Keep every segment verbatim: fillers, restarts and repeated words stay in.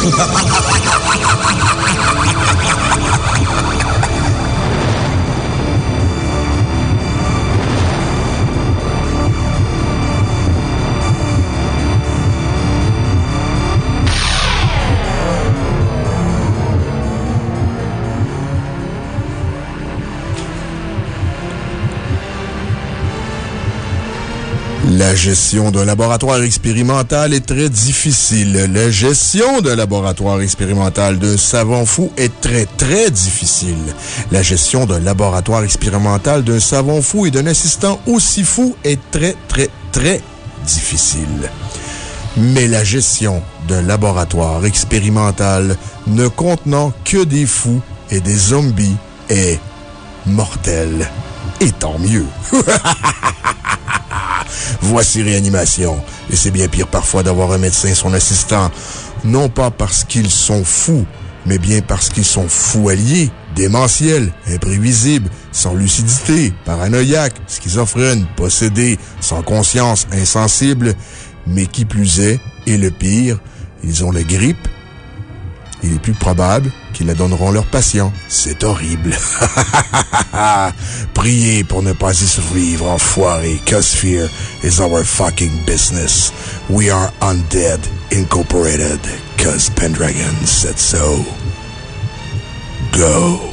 La gestion d'un laboratoire expérimental est très difficile. La gestion d'un laboratoire expérimental d'un savant fou est très, très difficile. La gestion d'un laboratoire expérimental d'un savant fou et d'un assistant aussi fou est très, très, très difficile. Mais la gestion d'un laboratoire expérimental ne contenant que des fous et des zombies est mortelle. Et tant mieux. Voici Réanimation. Et c'est bien pire parfois d'avoir un médecin son assistant. Non pas parce qu'ils sont fous, mais bien parce qu'ils sont fous alliés, démentiels, imprévisibles, sans lucidité, paranoïaques, schizophrènes, possédés, sans conscience, insensibles, mais qui plus est, et le pire, ils ont la grippe. Il est plus probable qu'ils la donneront leurs patients. C'est horrible. Priez pour ne pas y survivre, enfoiré, cause fear is our fucking business. We are Undead Incorporated, cause Pendragon said so. Go.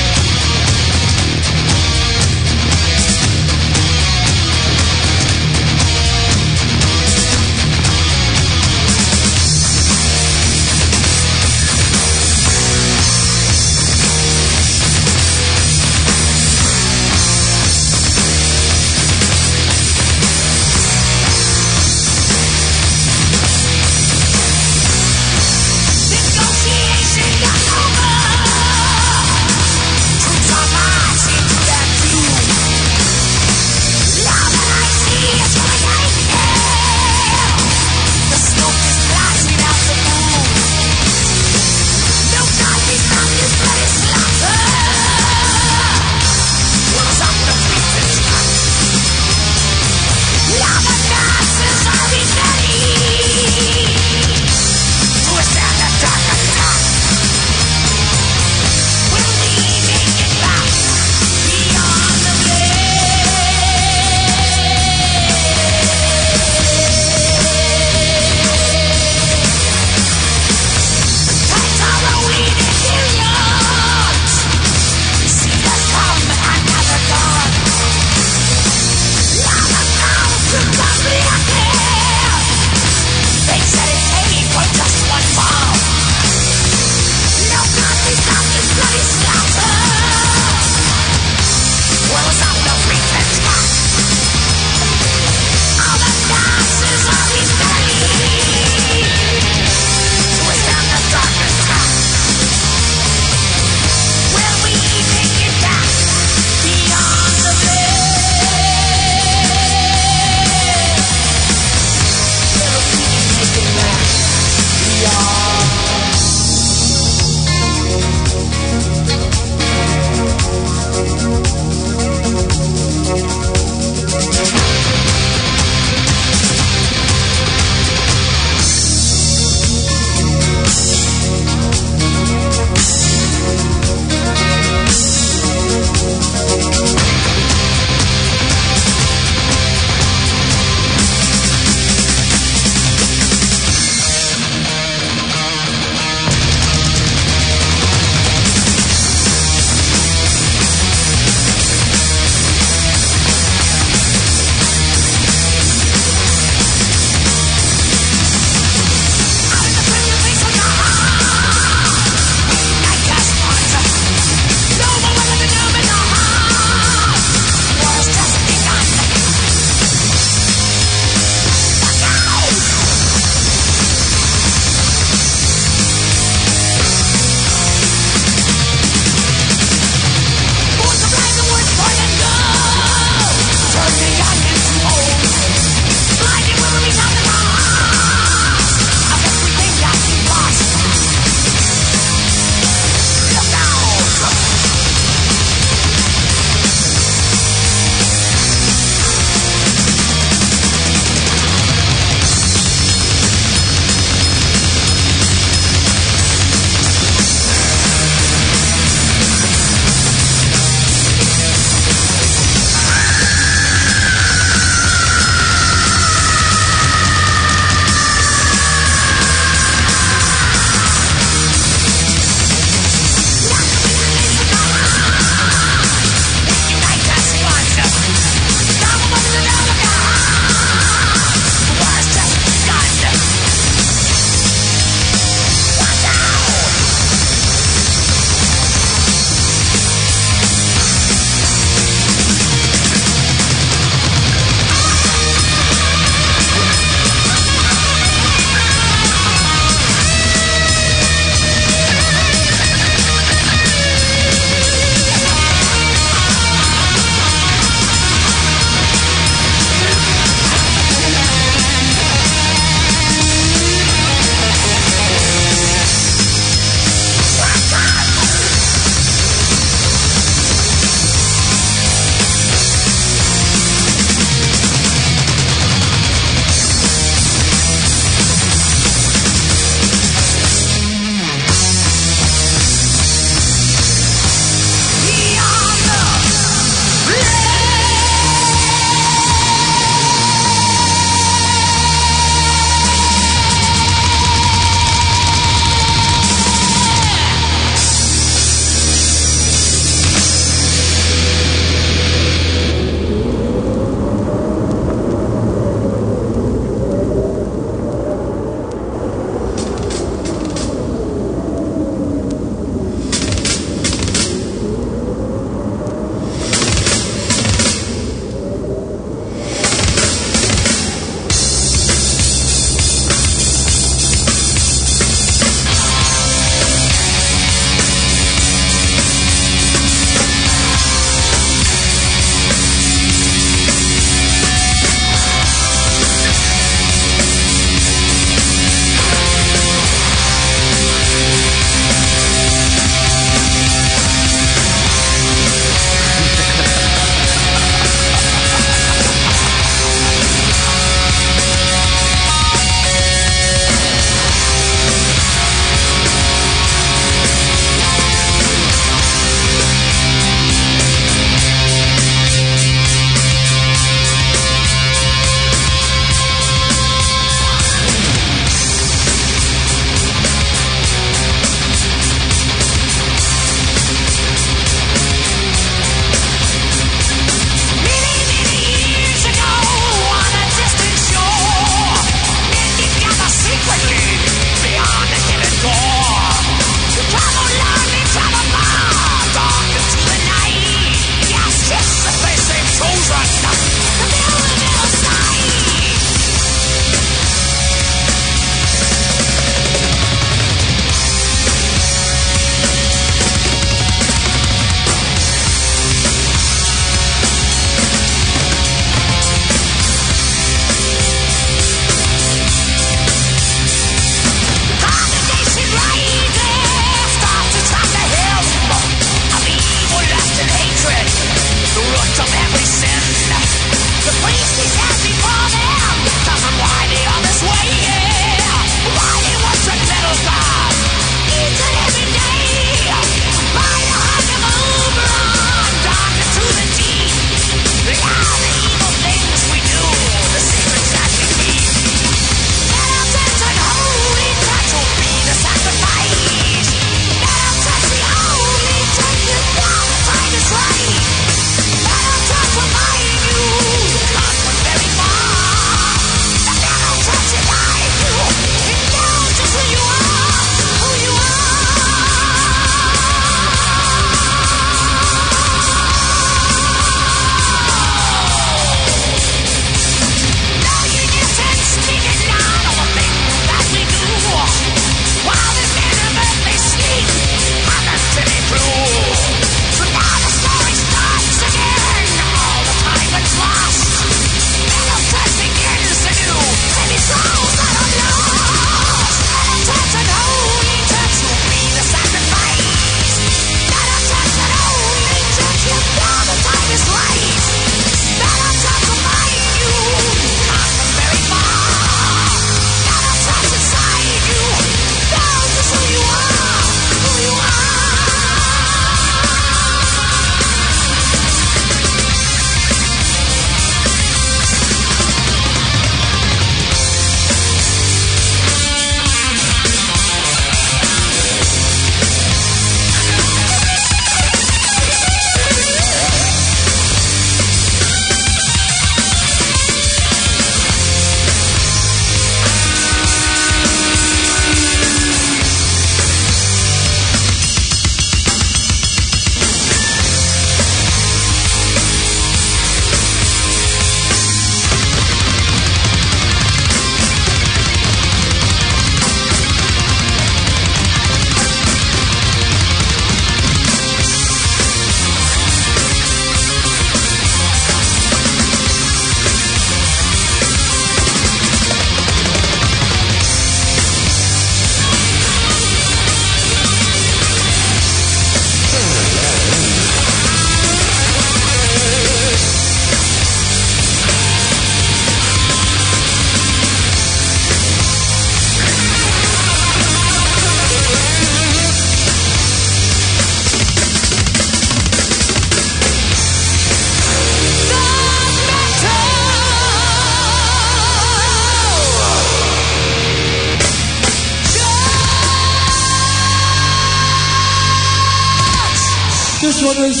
This one is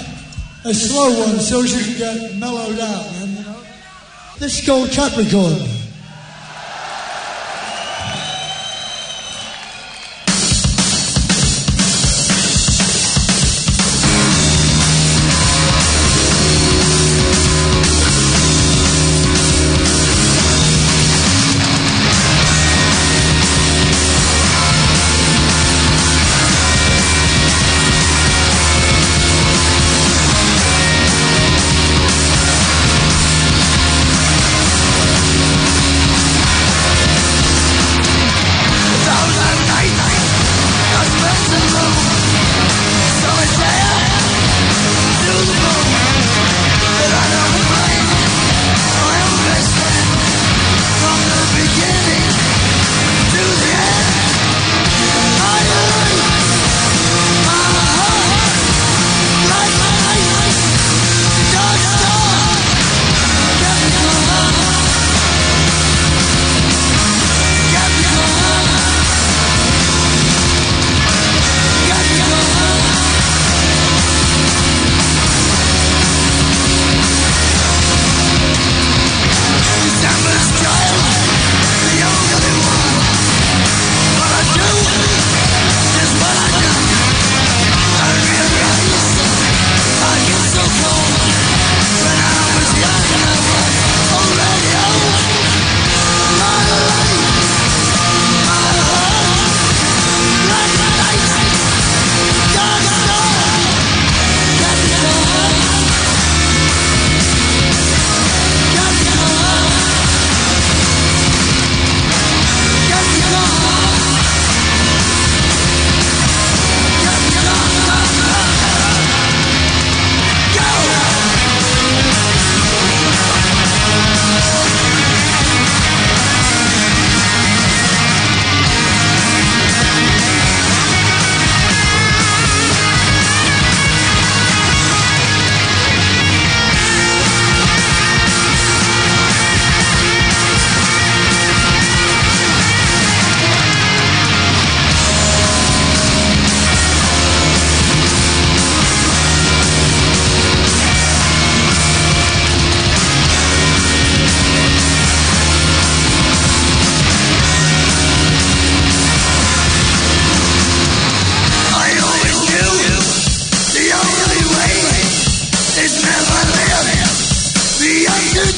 a, a slow one, so as you can get mellowed out, man, you know? This is called Capricorn. We'll be right back.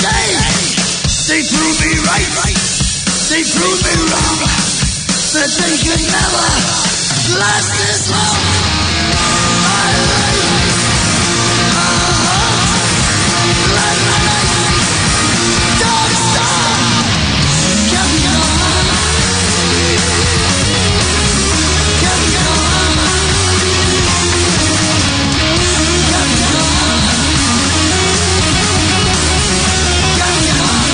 day. They prove me right, they prove me wrong. That they could never last this long. My life, uh-huh. Like my life, don't stop. Carry on, carry on, carry on, carry on.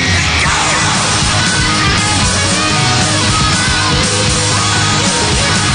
Go!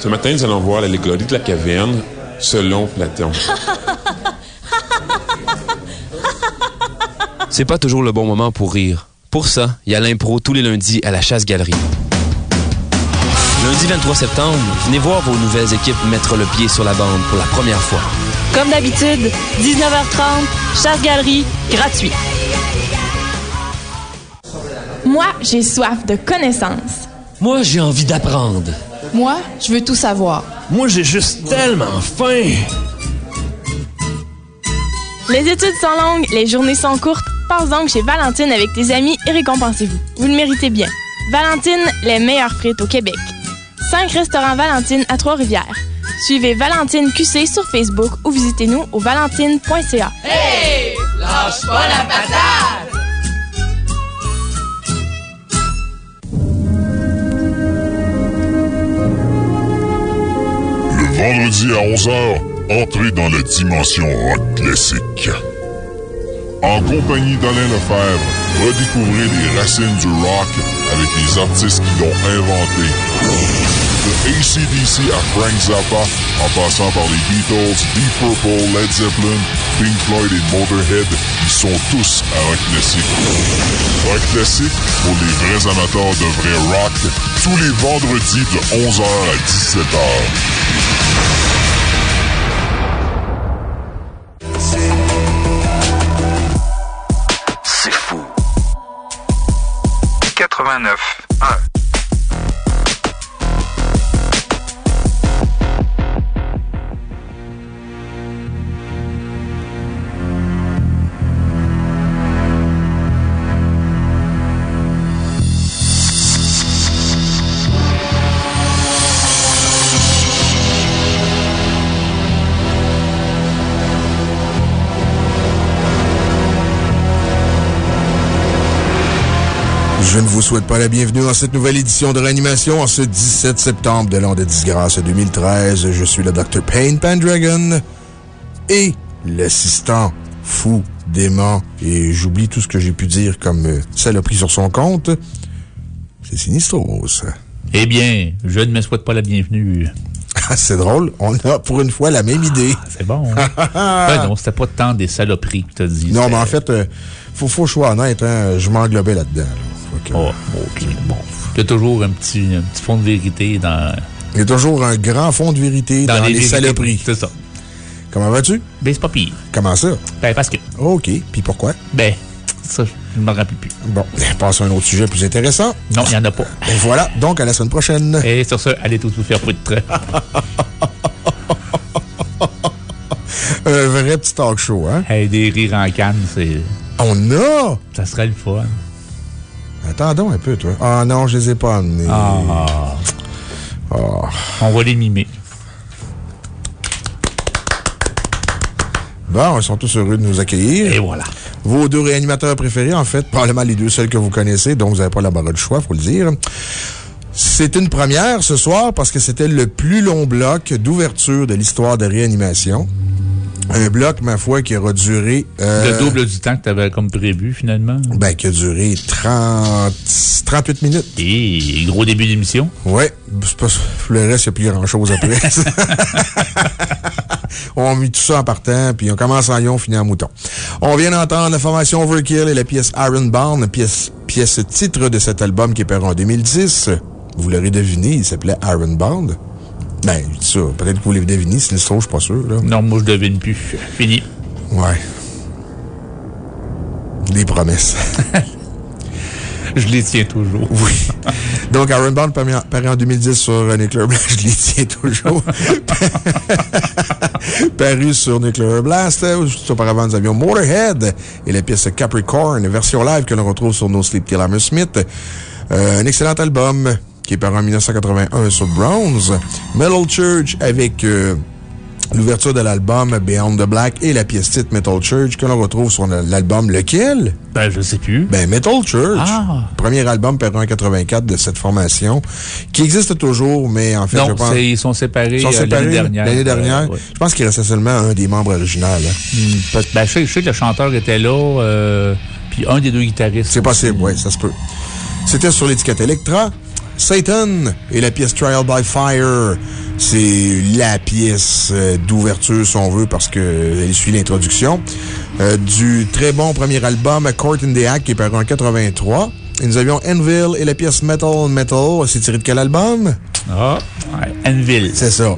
Ce matin, nous allons voir l'allégorie de la caverne selon Platon. C'est pas toujours le bon moment pour rire. Pour ça, il y a l'impro tous les lundis à la Chasse-Galerie. Lundi vingt-trois septembre, venez voir vos nouvelles équipes mettre le pied sur la bande pour la première fois. Comme d'habitude, dix-neuf heures trente, Chasse-Galerie, gratuit. Moi, j'ai soif de connaissances. Moi, j'ai envie d'apprendre. Moi, je veux tout savoir. Moi, j'ai juste tellement faim. Les études sont longues, les journées sont courtes. Passe donc chez Valentine avec tes amis et récompensez-vous. Vous le méritez bien. Valentine, les meilleures frites au Québec. Cinq restaurants Valentine à Trois-Rivières. Suivez Valentine Q C sur Facebook ou visitez-nous au valentine point c a. Hey! Lâche pas la patate! Le vendredi à onze heures, entrez dans la dimension rock classique. En compagnie d'Alain Lefebvre, redécouvrez les racines du rock avec les artistes qui l'ont inventé. De A C D C à Frank Zappa, en passant par les Beatles, Deep Purple, Led Zeppelin, Pink Floyd et Motorhead, ils sont tous à rock classique. Rock classique pour les vrais amateurs de vrai rock, tous les vendredis de onze heures à dix-sept heures. C'est fou. quatre-vingt-neuf un. Je ne vous souhaite pas la bienvenue dans cette nouvelle édition de Réanimation en ce dix-sept septembre de l'an de disgrâce deux mille treize. Je suis le docteur Payne Pendragon et l'assistant fou, dément, et j'oublie tout ce que j'ai pu dire comme euh, saloperie sur son compte. C'est Sinistros. Eh bien, je ne me souhaite pas la bienvenue. C'est drôle, on a pour une fois la même idée. Ah, c'est bon. Hein? Ben non, c'était pas tant des saloperies que tu as dit. Non, mais en fait, euh, faut, faut que je sois honnête, hein, je m'englobais là-dedans. Là. Que... Oh, ok, bon. Il y a toujours un petit, un petit fond de vérité dans... Il y a toujours un grand fond de vérité dans, dans les, les saloperies. C'est ça. Comment vas-tu? Ben, c'est pas pire. Comment ça? Ben, parce que... OK. Puis pourquoi? Ben, ça, je ne me rappelle plus. Bon, passons à un autre sujet plus intéressant. Non, il n'y en a pas. Et voilà. Donc, à la semaine prochaine. Et sur ce, allez tous vous faire foutre. Un vrai petit talk show, hein? Hey, des rires en canne, c'est... On a! Ça serait le fun. Attendons un peu, toi. Ah non, je les ai pas amenés. Ah. Oh. On va les mimer. Bon, ils sont tous heureux de nous accueillir. Et voilà. Vos deux réanimateurs préférés, en fait, probablement les deux seuls que vous connaissez, donc vous n'avez pas la barre de choix, faut le dire. C'est une première ce soir parce que c'était le plus long bloc d'ouverture de l'histoire de Réanimation. Un bloc, ma foi, qui aura duré... Euh, le double du temps que tu avais comme prévu, finalement? Ben, qui a duré trente, trente-huit minutes. Et gros début d'émission? Oui. Pour le reste, il n'y a plus grand-chose après. On a mis tout ça en partant, puis on commence en lion, on finit en mouton. On vient d'entendre la formation Overkill et la pièce Ironbound, pièce, pièce titre de cet album qui est paru en deux mille dix. Vous l'aurez deviné, il s'appelait Ironbound. Ben, je dis ça. Peut-être que vous l'avez deviné, c'est l'histoire, je suis pas sûr, là. Non, moi, je devine plus. Fini. Ouais. Des promesses. Je les tiens toujours. Oui. Donc, Ironbound paru en deux mille dix sur Nuclear Blast. Je les tiens toujours. Paru sur Nuclear Blast. Auparavant, nous avions Motorhead et la pièce Capricorn, version live que l'on retrouve sur No Sleep Till Hammersmith. Euh, un excellent album qui est paru en dix-neuf cent quatre-vingt-un sur Browns. Metal Church avec euh, l'ouverture de l'album Beyond the Black et la pièce titre Metal Church que l'on retrouve sur l'album lequel? Ben, je sais plus. Ben, Metal Church. Ah. Premier album paru en quatre-vingt-quatre de cette formation qui existe toujours, mais en fait, non, je pense. ils sont séparés, ils sont séparés l'année dernière. L'année dernière. Euh, ouais. Je pense qu'il restait seulement un des membres originaux. Hein. Mmh, ben, je sais, je sais que le chanteur était là, euh, puis un des deux guitaristes. C'est possible, oui, ça se peut. C'était sur l'étiquette Electra. Satan et la pièce Trial by Fire. C'est la pièce d'ouverture, si on veut, parce qu'elle suit l'introduction. Euh, du très bon premier album, Court in the Act, qui est paru en quatre-vingt-trois. Et nous avions Anvil et la pièce Metal Metal. C'est tiré de quel album? Ah, ouais, Anvil. C'est ça.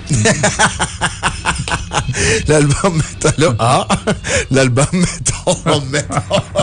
L'album Metal. Ah! L'album Metal Metal.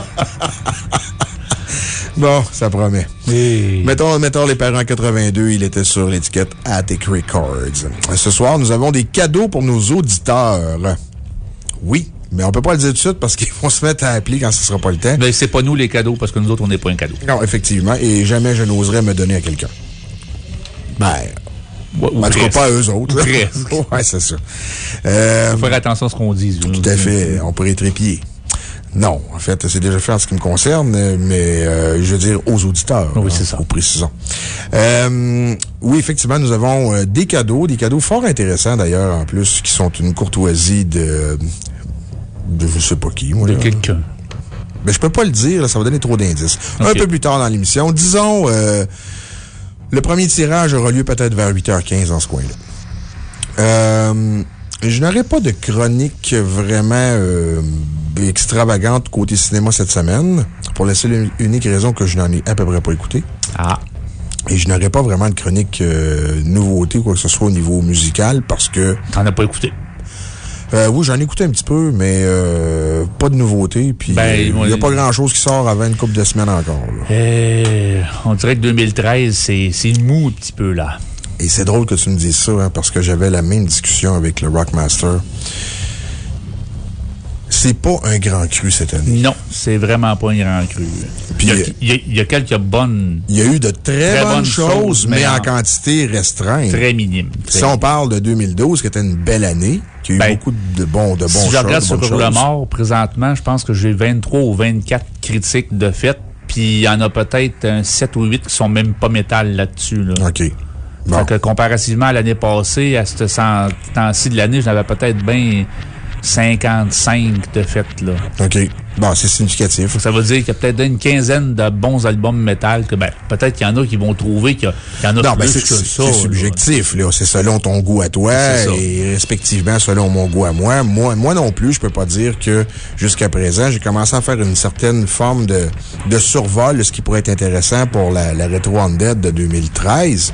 Bon, ça promet. Hey. Metal Metal est paru en quatre-vingt-deux. Il était sur l'étiquette Attic Records. Ce soir, nous avons des cadeaux pour nos auditeurs. Oui. Mais on peut pas le dire tout de suite parce qu'ils vont se mettre à appeler quand ce sera pas le temps. Mais c'est pas nous les cadeaux parce que nous autres, on n'est pas un cadeau. Non, effectivement. Et jamais je n'oserais me donner à quelqu'un. Ben. Ouais, en tout cas, pas à eux autres. Ouais, c'est ça. Euh, faut faire attention à ce qu'on dit. Tout à fait. On pourrait trépieder. Non, en fait, c'est déjà fait en ce qui me concerne, mais euh, je veux dire aux auditeurs. Oui, hein, c'est ça. Au précisons. Euh, oui, effectivement, nous avons euh, des cadeaux, des cadeaux fort intéressants d'ailleurs, en plus, qui sont une courtoisie de. de je sais pas qui, moi. De là. quelqu'un. Ben, je peux pas le dire, là, ça va donner trop d'indices. Okay. Un peu plus tard dans l'émission. Disons, euh, le premier tirage aura lieu peut-être vers huit heures quinze dans ce coin-là. Euh, je n'aurai pas de chronique vraiment euh, extravagante côté cinéma cette semaine, pour la seule et unique raison que je n'en ai à peu près pas écouté. Ah. Et je n'aurai pas vraiment de chronique euh, nouveauté ou quoi que ce soit au niveau musical parce que. T'en as pas écouté? Euh, oui, j'en ai écouté un petit peu, mais euh, pas de nouveauté. Puis, ben, il n'y a pas grand-chose qui sort avant une couple de semaines encore. Euh, on dirait que deux mille treize, c'est mou un petit peu, là. Et c'est drôle que tu me dises ça, hein, parce que j'avais la même discussion avec le Rockmaster. C'est pas un grand cru cette année. Non, c'est vraiment pas un grand cru. Puis, il y a, il y a, il y a quelques bonnes. Il y a eu de très, très bonnes, bonnes choses, choses, mais en, en quantité restreinte. Très minime. Très si on parle de deux mille douze, qui était une belle année, qui a eu ben, beaucoup de bons, de bons si choses. je regarde sur le mort, présentement, je pense que j'ai vingt-trois ou vingt-quatre critiques de fait, puis il y en a peut-être un sept ou huit qui sont même pas métal là-dessus, là. OK. Bon. Fait que comparativement à l'année passée, à ce temps-ci de l'année, j'en avais peut-être bien cinquante-cinq de fait, là. OK. Bon, c'est significatif. Ça veut dire qu'il y a peut-être une quinzaine de bons albums métal que, ben, peut-être qu'il y en a qui vont trouver qu'il y, y en a non, plus ben que ça. C'est subjectif, là. C'est selon ton goût à toi et respectivement selon mon goût à moi. Moi, moi non plus, je peux pas dire que jusqu'à présent, j'ai commencé à faire une certaine forme de, de survol de ce qui pourrait être intéressant pour la, la Retro Undead de deux mille treize.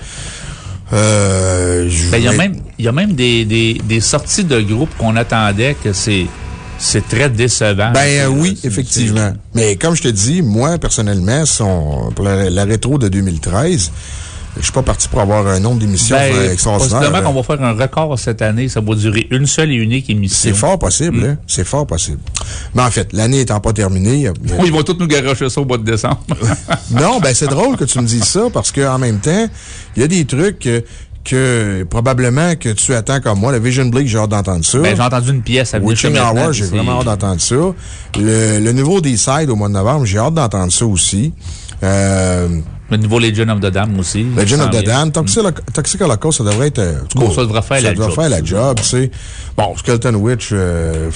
Euh, ben, il y a même, il y a même des, des, des sorties de groupes qu'on attendait que c'est, c'est très décevant. Ben, euh, oui, effectivement. Mais comme je te dis, moi, personnellement, son, pour la, la rétro de deux mille treize, je suis pas parti pour avoir un nombre d'émissions ben, extraordinaire. Possiblement qu'on va faire un record cette année. Ça va durer une seule et unique émission. C'est fort possible, mm. hein? C'est fort possible. Mais en fait, l'année étant pas terminée. A... Oui, ils vont tous nous garocher ça au mois de décembre. Non, ben, c'est drôle que tu me dises ça parce qu'en même temps, il y a des trucs que, que probablement que tu attends comme moi. Le Vision Bleak, j'ai hâte d'entendre ça. Ben, j'ai entendu une pièce à Witching Hour, j'ai vraiment hâte d'entendre ça. Le, le nouveau D-Side au mois de novembre, j'ai hâte d'entendre ça aussi. Euh, Le nouveau Legion of the Damned aussi. Legion of the Damned. Toxic, mm. Toxic Holocaust, ça devrait être. Euh, bon, ça devrait faire ça la devrait job. faire la job, tu sais. Bon, Skeleton Witch, euh,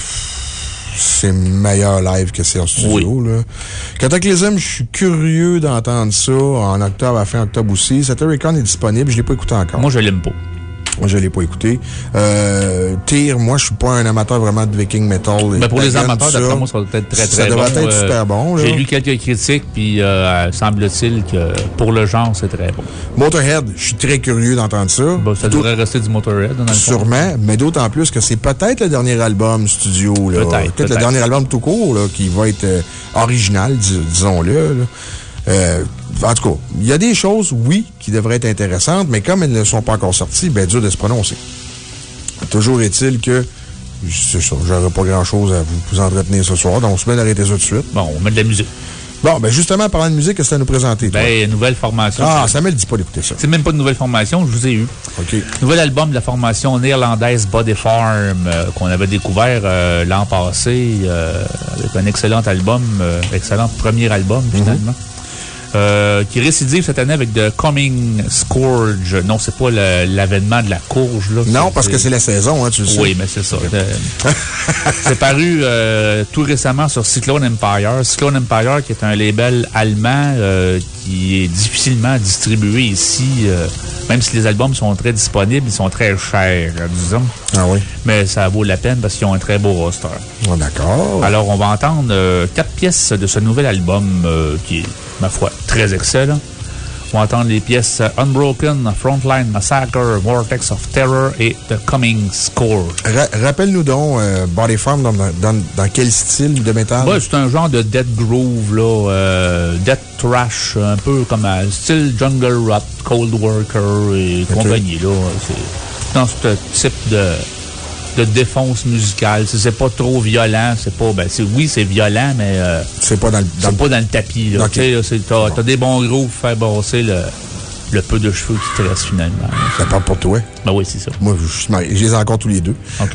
c'est meilleur live que c'est en studio, oui. là. Cataclysm, je suis curieux d'entendre ça en octobre, à fin octobre aussi. Satyricon est disponible, je l'ai pas écouté encore. Moi, je l'aime pas. Moi, je l'ai pas écouté. Euh, Tyr, moi, je suis pas un amateur vraiment de Viking Metal. Mais pour les amateurs, d'après moi, ça va être très, très bon. Ça devrait bon. être euh, super bon, là. J'ai lu quelques critiques, puis euh, semble-t-il que pour le genre, c'est très bon. Motorhead, je suis très curieux d'entendre ça. Bon, ça devrait rester du Motorhead, dans le Sûrement, fond. Mais d'autant plus que c'est peut-être le dernier album studio, là. Peut-être. Peut-être le dernier album tout court, là, qui va être euh, original, dis disons-le, là. Euh, en tout cas, il y a des choses, oui, qui devraient être intéressantes, mais comme elles ne sont pas encore sorties, ben, dur de se prononcer. Toujours est-il que, c'est ça, j'aurais pas grand-chose à vous, vous entretenir ce soir, donc on se met d'arrêter ça tout de suite. Bon, on met de la musique. Bon, ben, justement, parlant de musique, qu'est-ce que tu as à nous présenter, toi? Ben, nouvelle formation. Ah, ça me le dit pas d'écouter ça. C'est même pas une nouvelle formation, je vous ai eu. OK. Nouvel album de la formation néerlandaise Body Farm, euh, qu'on avait découvert euh, l'an passé, euh, avec un excellent album, euh, excellent premier album, finalement. Mm-hmm. Euh, qui récidive cette année avec The Coming Scourge. Non, c'est pas l'avènement de la courge, là. Non, parce que c'est la saison, hein, tu le sais. Oui, mais c'est ça. Okay. C'est paru euh, tout récemment sur Cyclone Empire. Cyclone Empire, qui est un label allemand euh, qui est difficilement distribué ici. Euh, même si les albums sont très disponibles, ils sont très chers, disons. Ah oui? Mais ça vaut la peine parce qu'ils ont un très beau roster. Oh, d'accord. Alors, on va entendre euh, quatre pièces de ce nouvel album euh, qui est, ma foi, très excellent. On va entendre les pièces Unbroken, Frontline Massacre, Vortex of Terror et The Coming Score. Ra Rappelle-nous donc, euh, Body Farm, dans, dans, dans quel style de métal? Ouais, c'est un genre de death groove, là, euh, death thrash, un peu comme un style Jungle Rot, Cold Worker et okay. compagnie, là. C'est dans ce type de, de défonce musicale. C'est pas trop violent, c'est pas, ben, oui, c'est violent, mais, euh, c'est pas dans le, dans c'est pas dans le tapis, là. Okay. Tu sais, t'as bon. des bons grooves pour faire brasser le, le peu de cheveux qui te reste finalement. Ça part pour toi? Ben oui, c'est ça. Moi, je, je les ai encore tous les deux. OK.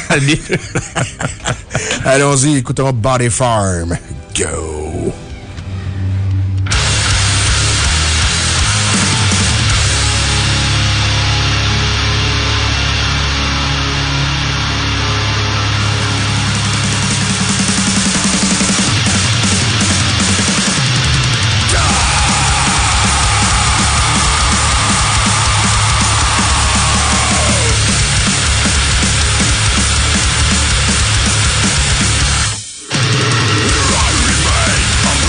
Allons-y, écoutons Body Farm. Go! I remain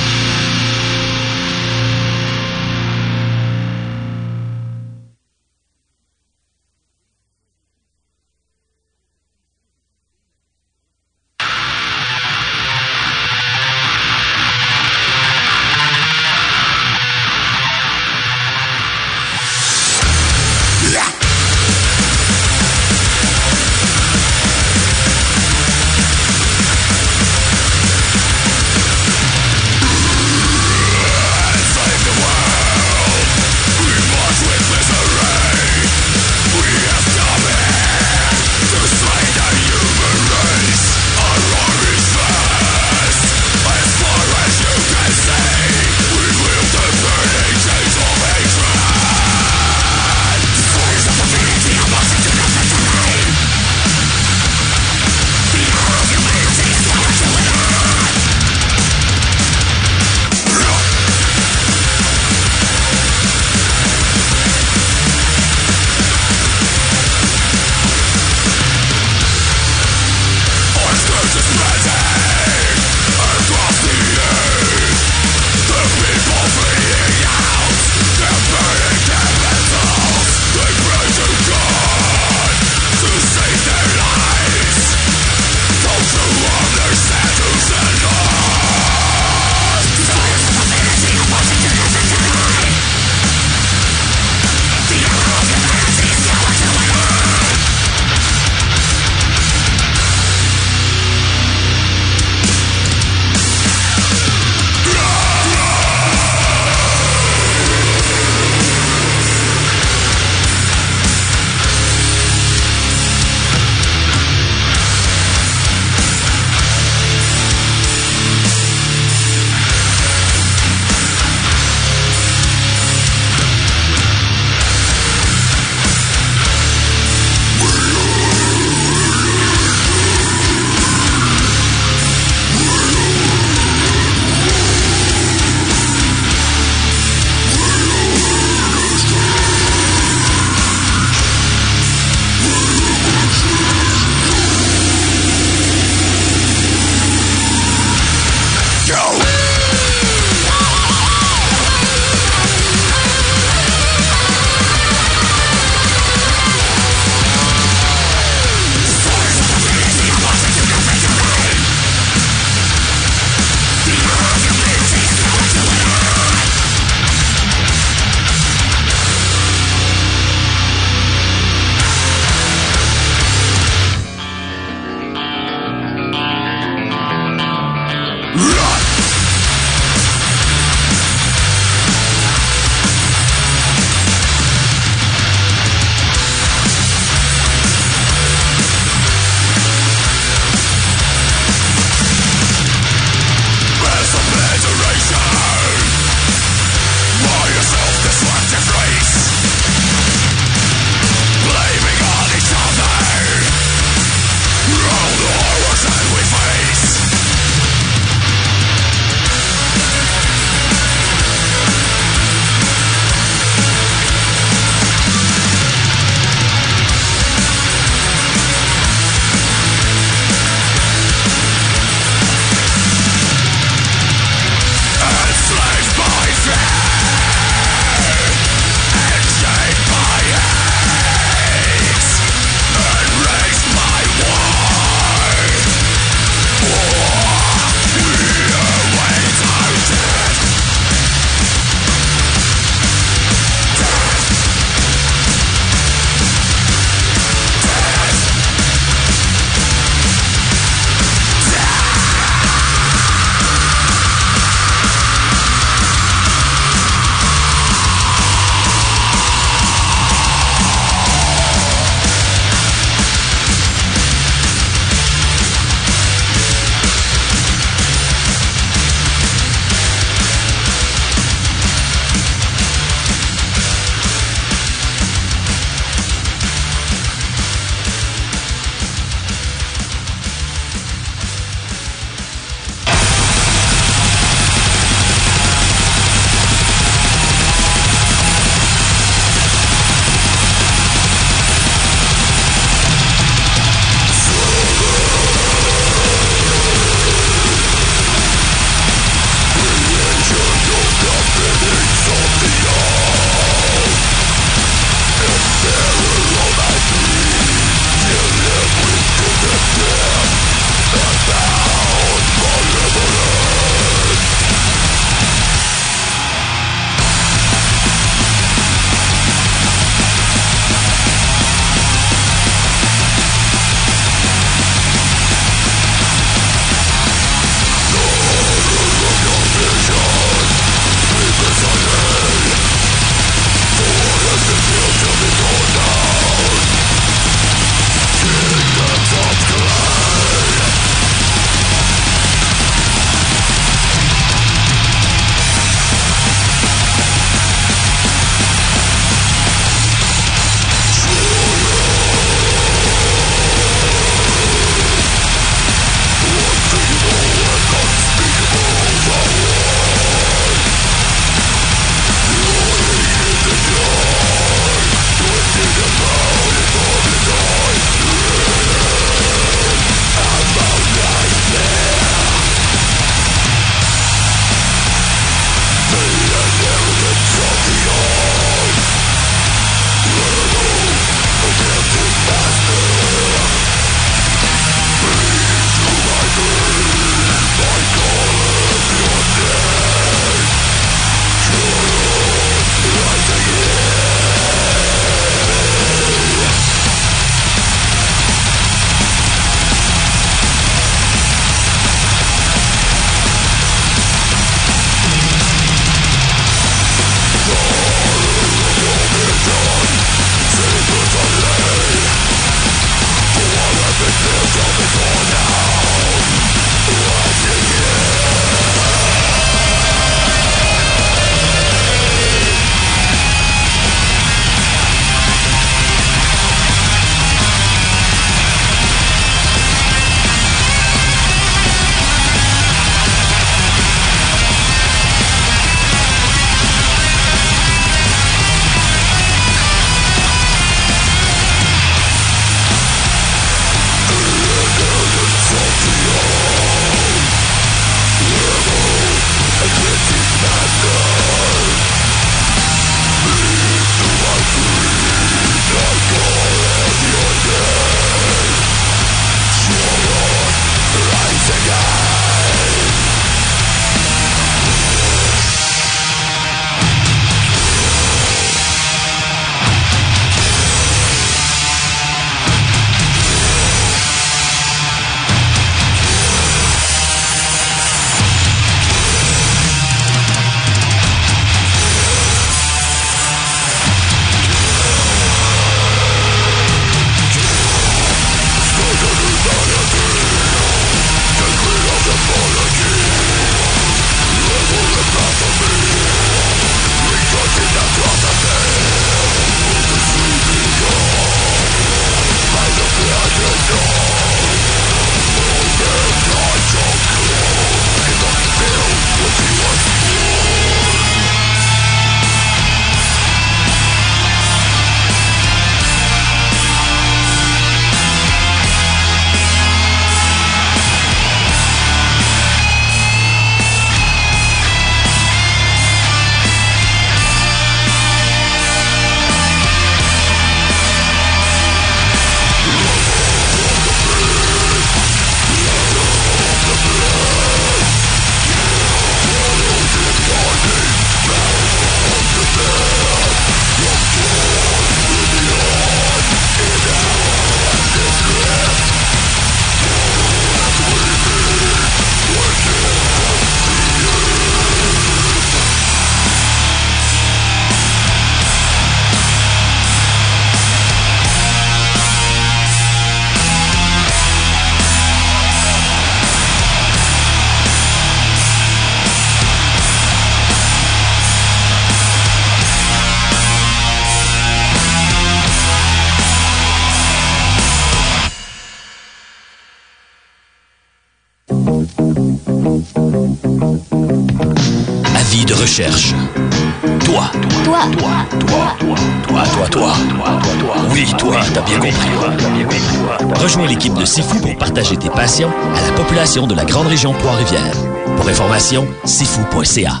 cherche. Toi. Toi. Toi. Toi. Toi. Toi. Toi. Toi. Toi. Oui, toi, t'as bien compris. Rejoins l'équipe de Sifu pour partager tes passions à la population de la grande région de Trois-Rivières. Pour information, sifu point c a.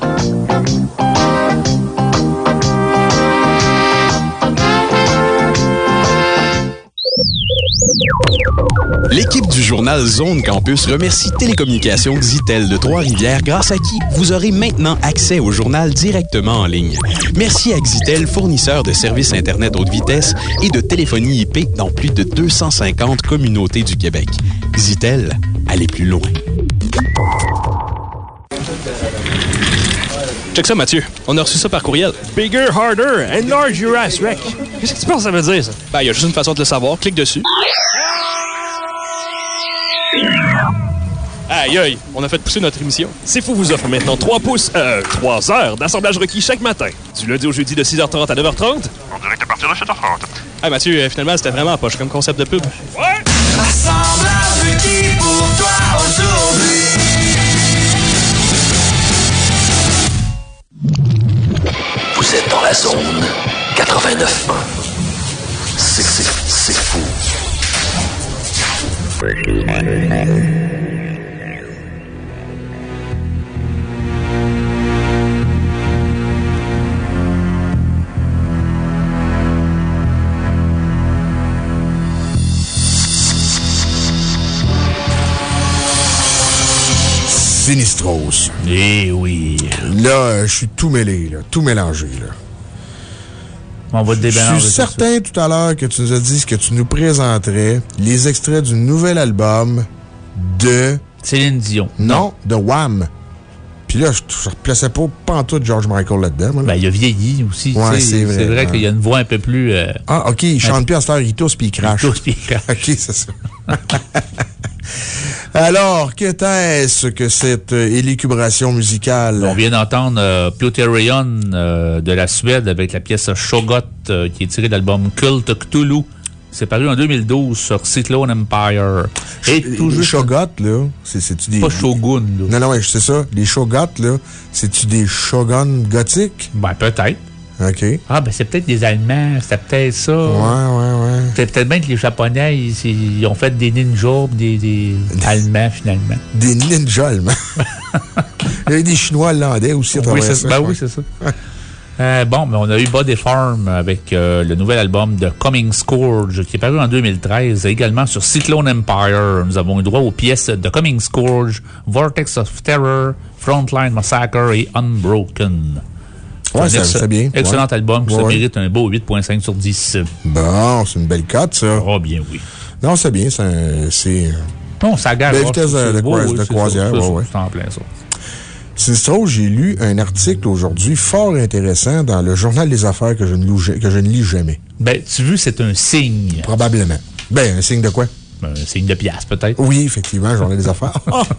L'équipe du journal Zone Campus remercie Télécommunications Xitel de Trois-Rivières, grâce à qui vous aurez maintenant accès au journal directement en ligne. Merci à Xitel, fournisseur de services Internet haute vitesse et de téléphonie I P dans plus de deux cent cinquante communautés du Québec. Xitel, allez plus loin. Check ça, Mathieu. On a reçu ça par courriel. Bigger, harder, enlarge your ass, Rick. Qu'est-ce que tu penses que ça veut dire, ça? Ben, il y a juste une façon de le savoir. Clique dessus. Aïe, aïe, on a fait pousser notre émission. C'est fou vous offre maintenant trois pouces, euh, trois heures d'assemblage requis chaque matin. Du lundi au jeudi de six heures trente à neuf heures trente. En direct à partir de sept heures trente. Ah, Mathieu, euh, finalement, c'était vraiment poche comme concept de pub. Ouais! Assemblage requis pour toi aujourd'hui. Vous êtes dans la zone quatre-vingt-neuf point un. C'est, c'est, c'est fou. Sinistros. Eh oui. Là, je suis tout mêlé, là, tout mélangé, là. On va te déballer. Je suis certain tout à l'heure que tu nous as dit que tu nous présenterais les extraits du nouvel album de... Céline Dion. Non, de Wham. Puis là, je ne replaçais pas pantoute George Michael là-dedans. Moi, là. Ben, il a vieilli aussi. Ouais, c'est vrai. C'est vrai qu'il y a une voix un peu plus... Euh... Ah, OK, il chante plus à cette heure, il tousse puis il crache. Il tousse puis il crache. OK, c'est ça. Alors, qu'est-ce que cette euh, élucubration musicale? On vient d'entendre euh, Plutérion euh, de la Suède avec la pièce Shogot euh, qui est tirée de l'album Cult Cthulhu. C'est paru en deux mille douze sur Cyclone Empire. Et tout les Shogots, là, c'est-tu des... Pas Shogun, là. Non, non, ouais, c'est ça. Les Shogots, là, c'est-tu des shoguns gothiques? Ben, peut-être. OK. Ah, ben, c'est peut-être des Allemands. C'était peut-être ça. Ouais, ouais, ouais. C'est peut-être bien que les Japonais, ils, ils ont fait des ninjas des, des Allemands, finalement. Des ninjas allemands. Il y a eu des Chinois hollandais aussi. Oui, c'est ça. Ben oui, c'est ça. Euh, bon, mais on a eu Body Farm avec euh, le nouvel album de Coming Scourge qui est paru en deux mille treize, également sur Cyclone Empire. Nous avons eu droit aux pièces de Coming Scourge, Vortex of Terror, Frontline Massacre et Unbroken. Ouais, c'est ex bien. Excellent ouais. album qui ouais, se ouais. mérite un beau huit virgule cinq sur dix. Bon, c'est une belle cote, ça. Oh, bien, oui. Non, c'est bien, c'est... Non, ça gare. Belle vitesse de, de, beau, de, oui, de croisière, ça, ouais, ouais. C'est en plein ça. Sinistro, j'ai lu un article aujourd'hui fort intéressant dans le Journal des Affaires que je ne, loue, que je ne lis jamais. Ben, tu veux, c'est un signe. Probablement. Ben, un signe de quoi? Ben, un signe de pièce, peut-être. Oui, effectivement, Journal des Affaires.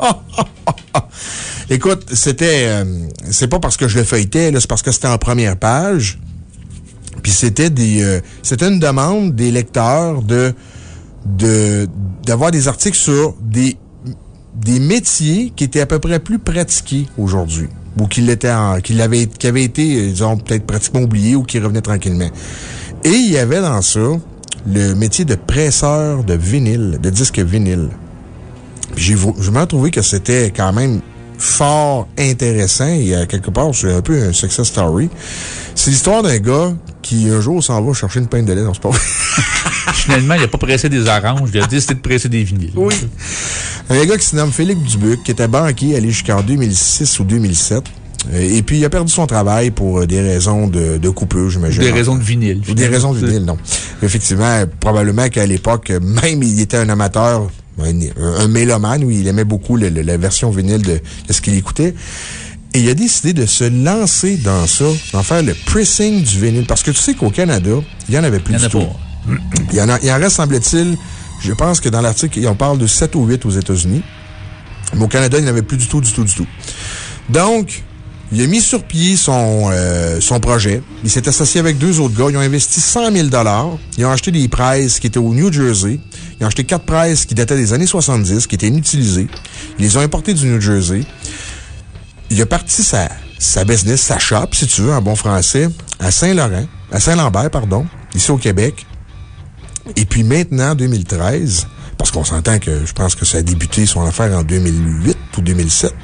Écoute, c'était... Euh, c'est pas parce que je le feuilletais, c'est parce que c'était en première page. Puis c'était des... Euh, c'était une demande des lecteurs de... de d'avoir des articles sur des... des métiers qui étaient à peu près plus pratiqués aujourd'hui, ou qui l'étaient en, qui l'avaient, qui avaient été, disons, peut-être pratiquement oubliés ou qui revenaient tranquillement. Et il y avait dans ça le métier de presseur de vinyle, de disques vinyle. J'ai, je m'ai trouvé que c'était quand même fort intéressant et à quelque part, c'est un peu un success story. C'est l'histoire d'un gars qui, un jour, s'en va chercher une pinte de lait dans ce pauvre. Finalement, il n'a pas pressé des oranges, il a décidé de presser des vinyles. Oui. Un gars qui se nomme Philippe Dubuc, qui était banquier, allé jusqu'en deux mille six ou deux mille sept. Et puis, il a perdu son travail pour des raisons de, de coupure, j'imagine. Des raisons de vinyle. Ou des raisons de vinyle, non. Effectivement, probablement qu'à l'époque, même il était un amateur, un, un mélomane, où il aimait beaucoup le, le, la version vinyle de, de ce qu'il écoutait. Et il a décidé de se lancer dans ça, d'en faire le pressing du vinyle. Parce que tu sais qu'au Canada, il n'y en avait plus du tout. Il y en a, il en reste, semble-t-il, je pense que dans l'article, on parle de sept ou huit aux États-Unis. Mais au Canada, il n'y en avait plus du tout, du tout, du tout. Donc, il a mis sur pied son, euh, son projet. Il s'est associé avec deux autres gars. Ils ont investi cent mille dollars. Ils ont acheté des presses qui étaient au New Jersey. Ils ont acheté quatre presses qui dataient des années soixante-dix, qui étaient inutilisées. Ils les ont importées du New Jersey. Il a parti sa, sa business, sa shop, si tu veux, en bon français, à Saint-Laurent, à Saint-Lambert, pardon, ici au Québec. Et puis maintenant, en deux mille treize, parce qu'on s'entend que je pense que ça a débuté son affaire en deux mille huit ou deux mille sept,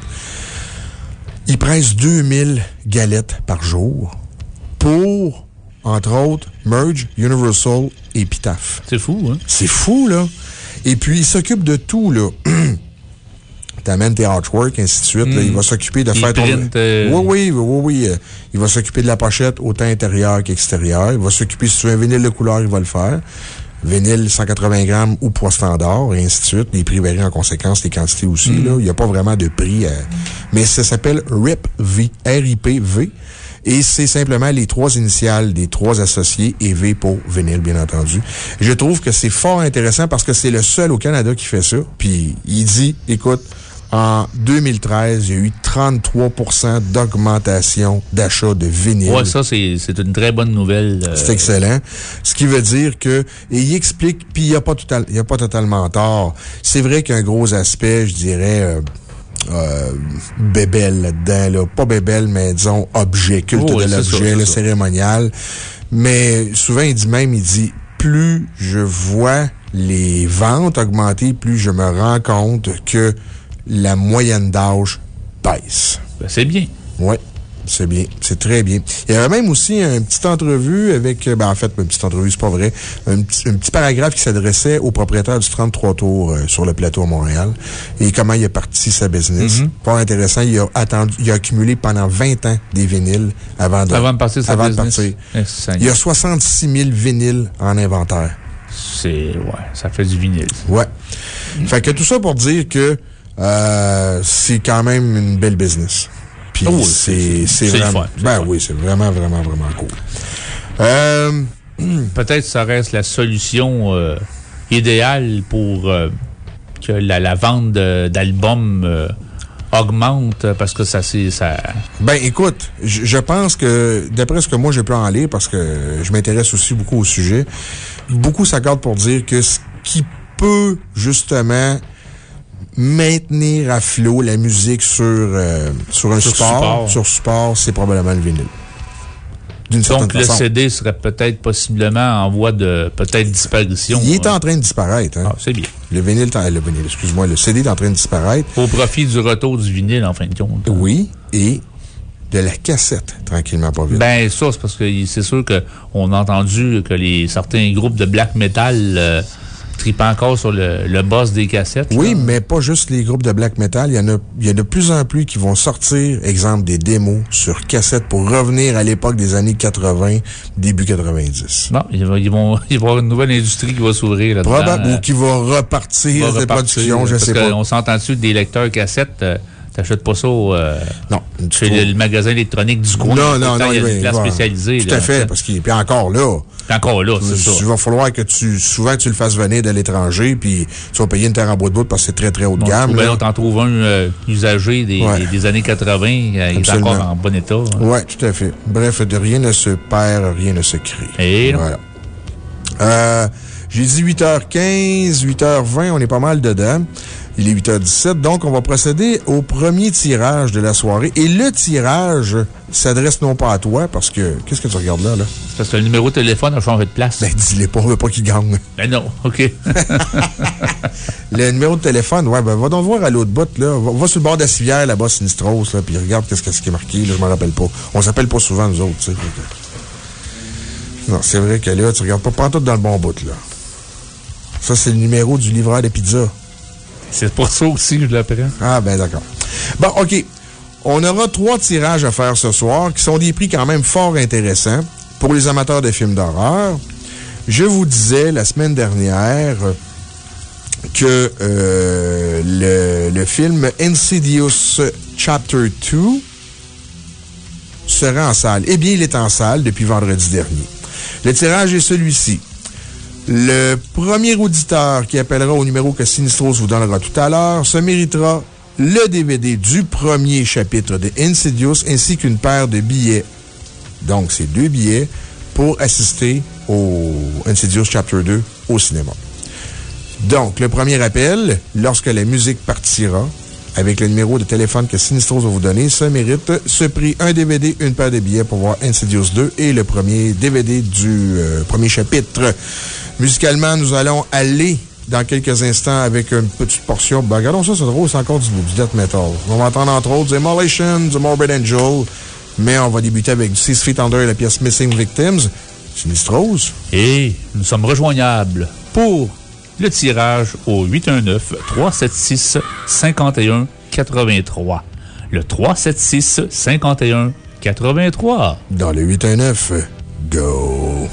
il presse deux mille galettes par jour pour, entre autres, Merge, Universal et Epitaph. C'est fou, hein? C'est fou, là. Et puis, il s'occupe de tout, là. T'amènes tes artworks, ainsi de suite. Mm. Là, il va s'occuper de il faire print, ton... euh... Oui, oui, oui, oui. Euh, il va s'occuper de la pochette, autant intérieure qu'extérieure. Il va s'occuper, si tu veux un vinyle de couleur, il va le faire. Vinyle cent quatre-vingts grammes ou poids standard, et ainsi de suite. Les prix varient en conséquence, les quantités aussi, mm. là. Il n'y a pas vraiment de prix. À... Mais ça s'appelle R I P V. R I P V. Et c'est simplement les trois initiales des trois associés et V pour vinyle, bien entendu. Je trouve que c'est fort intéressant parce que c'est le seul au Canada qui fait ça. Puis il dit, écoute, en deux mille treize, il y a eu trente-trois pour cent d'augmentation d'achat de vinyle. Ouais, ça, c'est une très bonne nouvelle. Euh... C'est excellent. Ce qui veut dire que, et il explique, puis il n'y a, total, a pas totalement tort. C'est vrai qu'il y a un gros aspect, je dirais, euh, euh, bébelle là-dedans, là. Pas bébelle, mais disons, objet, culte oh, de l'objet, le cérémonial. Mais souvent, il dit même, il dit, plus je vois les ventes augmenter, plus je me rends compte que la moyenne d'âge baisse. Ben, c'est bien. Oui, c'est bien. C'est très bien. Il y avait même aussi une petite entrevue avec, ben, en fait, une petite entrevue, c'est pas vrai, un petit, un petit paragraphe qui s'adressait au propriétaire du trente-trois tours euh, sur le plateau à Montréal et comment il a parti sa business. Mm-hmm. Pas intéressant. Il a attendu, il a accumulé pendant vingt ans des vinyles avant de, avant de partir sa avant business. De partir. Il y a soixante-six mille vinyles en inventaire. C'est, ouais, ça fait du vinyle. Ouais. Mm. Fait que tout ça pour dire que, Euh, c'est quand même une belle business. Puis oh, c'est vraiment... Ben oui, c'est vraiment, vraiment, vraiment cool. Euh, Peut-être que ça reste la solution euh, idéale pour euh, que la, la vente d'albums euh, augmente, parce que ça, c'est... Ça... Ben, écoute, je, je pense que, d'après ce que moi j'ai pu en lire, parce que je m'intéresse aussi beaucoup au sujet, beaucoup s'accordent pour dire que ce qui peut, justement, maintenir à flot la musique sur, euh, sur un sur support, support. Sur support, c'est probablement le vinyle. Donc, le façon. C D serait peut-être possiblement en voie de peut-être disparition. Il est hein. en train de disparaître. Hein? Ah, c'est bien. Le vinyle, le vinyle, excuse-moi, le C D est en train de disparaître. Au profit du retour du vinyle, en fin de compte. Oui, et de la cassette, tranquillement, pas vite. Ben, ça, c'est parce que c'est sûr qu'on a entendu que les, certains groupes de black metal euh, tripent encore sur le, le boss des cassettes. Oui, là. Mais pas juste les groupes de black metal. Il y en a, il y a de plus en plus qui vont sortir, exemple, des démos sur cassette pour revenir à l'époque des années quatre-vingts, début quatre-vingt-dix. Non, ils vont, ils vont, il va y avoir une nouvelle industrie qui va s'ouvrir là-dedans. Probablement, ou qui va repartir des productions, je sais pas. On s'entend-tu des lecteurs cassettes, euh, t'achètes pas ça au, euh, non, chez le, le magasin électronique du coin. Non, non, non. Il y a oui, des places spécialisées. Tout à fait, parce qu'il est encore là. Encore là, c'est ça. Il va falloir que tu, souvent, tu le fasses venir de l'étranger, puis tu vas payer une terre en bois de bout parce que c'est très, très haut de bon, gamme. Ben, on t'en trouve un euh, usagé des, ouais. des, des années quatre-vingts, euh, il est encore en bon état. Hein. Oui, tout à fait. Bref, de rien ne se perd, rien ne se crée. Et voilà. Euh, j'ai dit huit heures quinze, huit heures vingt, on est pas mal dedans. Il est huit heures dix-sept, donc on va procéder au premier tirage de la soirée. Et le tirage s'adresse non pas à toi, parce que... Qu'est-ce que tu regardes là, là? C'est parce que le numéro de téléphone a changé de place. Ben, dis-le pas, on veut pas qu'il gagne. Ben non, OK. Le numéro de téléphone, ouais, ben, va donc voir à l'autre bout, là. Va, va sur le bord de la civière, là-bas, Sinistros, là, puis regarde qu'est-ce qui est marqué, là, je m'en rappelle pas. On s'appelle pas souvent, nous autres, tu sais. Non, c'est vrai que là, tu regardes pas, pas tout dans le bon bout, là. Ça, c'est le numéro du livreur de pizza. C'est pour ça aussi que je l'apprends. Ah, ben d'accord. Bon, OK. On aura trois tirages à faire ce soir qui sont des prix quand même fort intéressants pour les amateurs de films d'horreur. Je vous disais la semaine dernière que euh, le, le film Insidious Chapter deux sera en salle. Eh bien, il est en salle depuis vendredi dernier. Le tirage est celui-ci. Le premier auditeur qui appellera au numéro que Sinistros vous donnera tout à l'heure se méritera le D V D du premier chapitre de Insidious ainsi qu'une paire de billets. Donc, c'est deux billets pour assister au Insidious Chapter deux au cinéma. Donc, le premier appel, lorsque la musique partira, avec le numéro de téléphone que Sinistros va vous donner, ça mérite ce prix. Un D V D, une paire de billets pour voir Insidious deux et le premier D V D du euh, premier chapitre. Musicalement, nous allons aller dans quelques instants avec une petite portion. Ben, regardons ça, c'est drôle, c'est encore du, du death metal. On va entendre entre autres The Immolation, The Morbid Angel, mais on va débuter avec du Six Feet Under et la pièce Missing Victims. Sinistros. Et nous sommes rejoignables pour le tirage au huit un neuf, trois sept six, cinq un quatre-vingt-trois. Le trois sept six, cinq un quatre-vingt-trois. Dans le huit un neuf, go!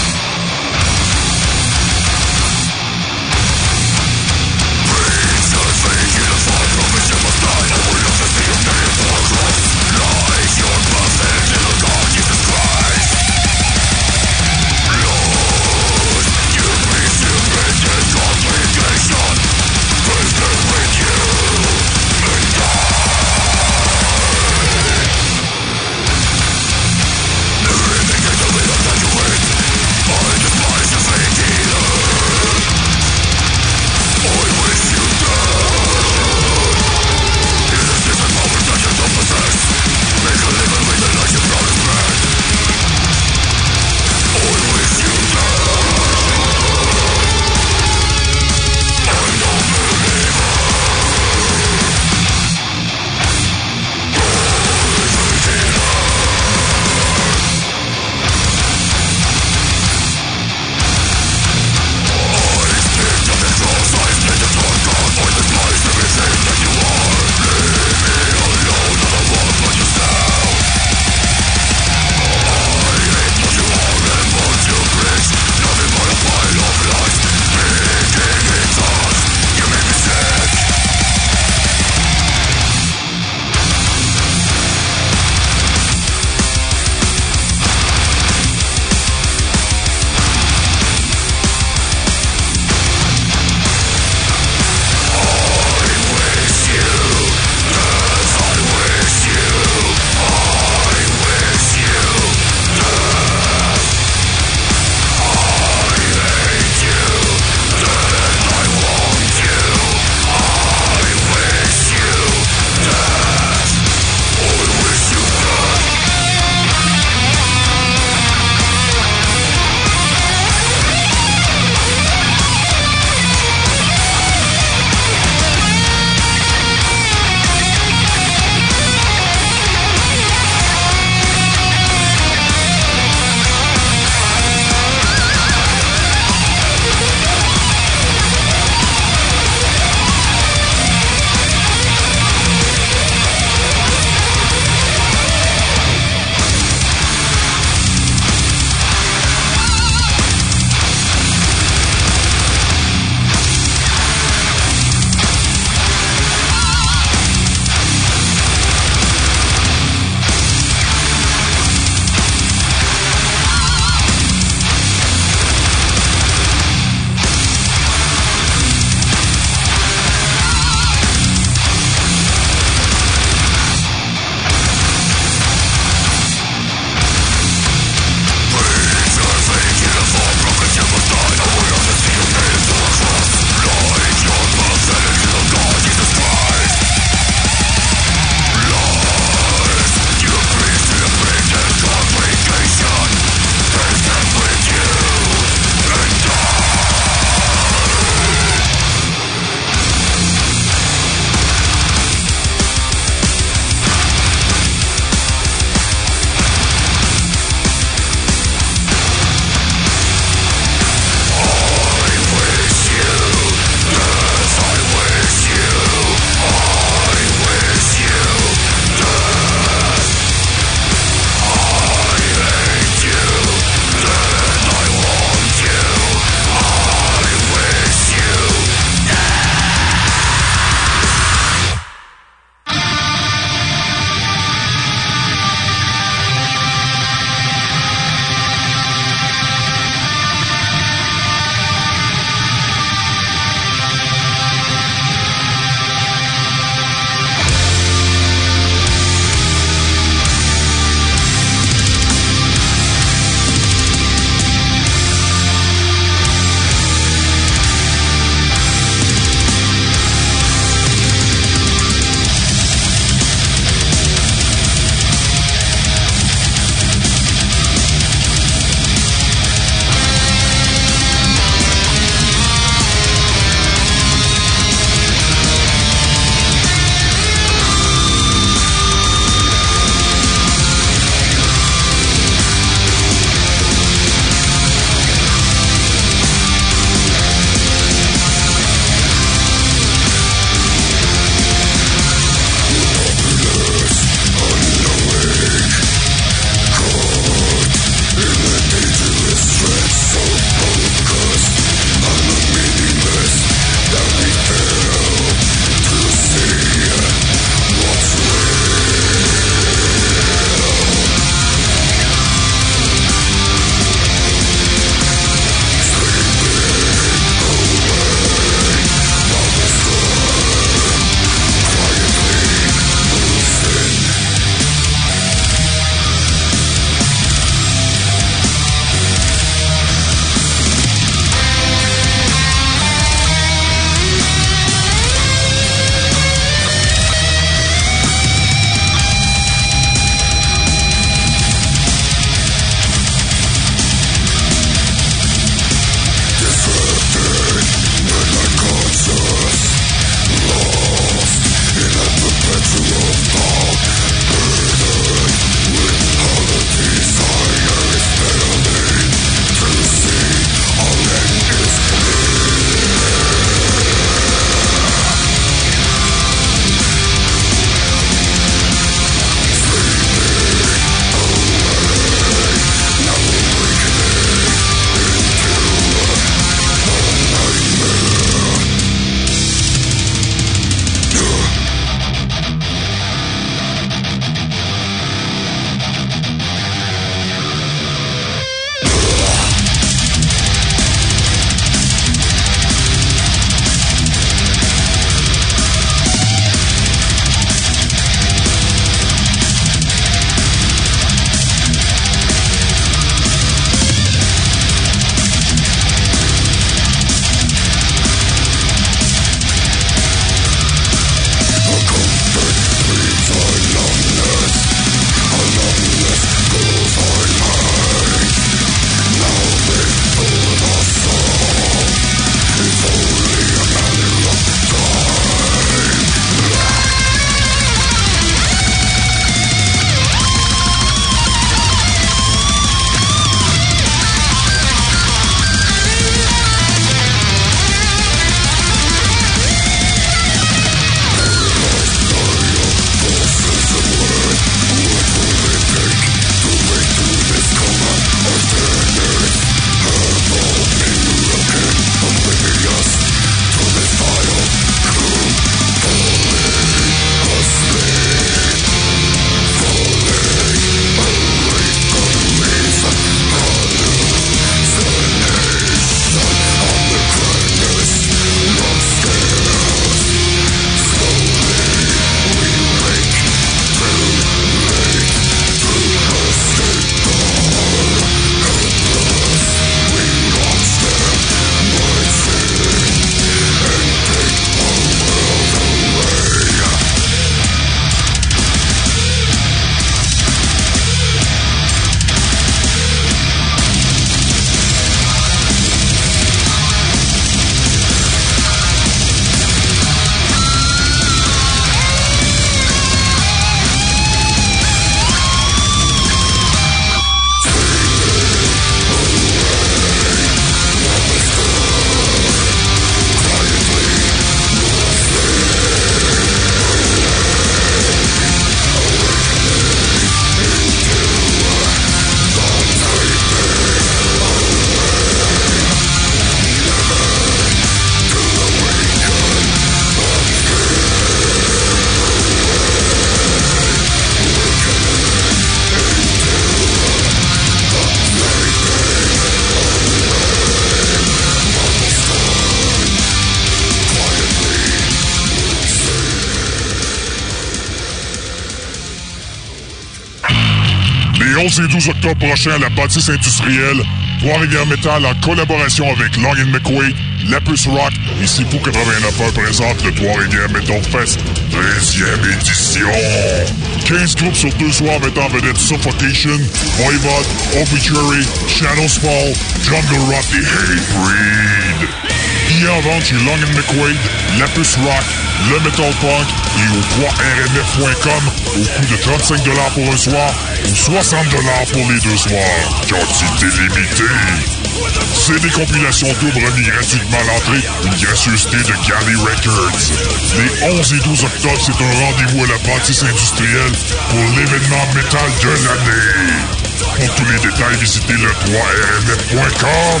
onze et douze octobre prochains à la bâtisse industrielle, Trois-Rivières Metal en collaboration avec Long and McQuaid, La Puce Rock et Sifu quatre-vingt-neuf un présente le Trois-Rivières Metal Fest treizième édition. quinze groupes sur deux soirs mettant en vedette Suffocation, Voivod, Obituary, Shadows Fall, Jungle Rot et Hatebreed. Billets en vente chez Long and McQuaid, La Puce Rock, Le Metal Punk et au trois R M F point com au coût de trente-cinq dollars pour un soir ou soixante dollars pour les deux soirs. Quantité limitée. C'est des compilations doubles remis gratuitement à l'entrée, une gracieuseté de Galley Records. Les onze et douze octobre, c'est un rendez-vous à la bâtisse industrielle pour l'événement métal de l'année. Pour tous les détails, visitez le trois R M F point com.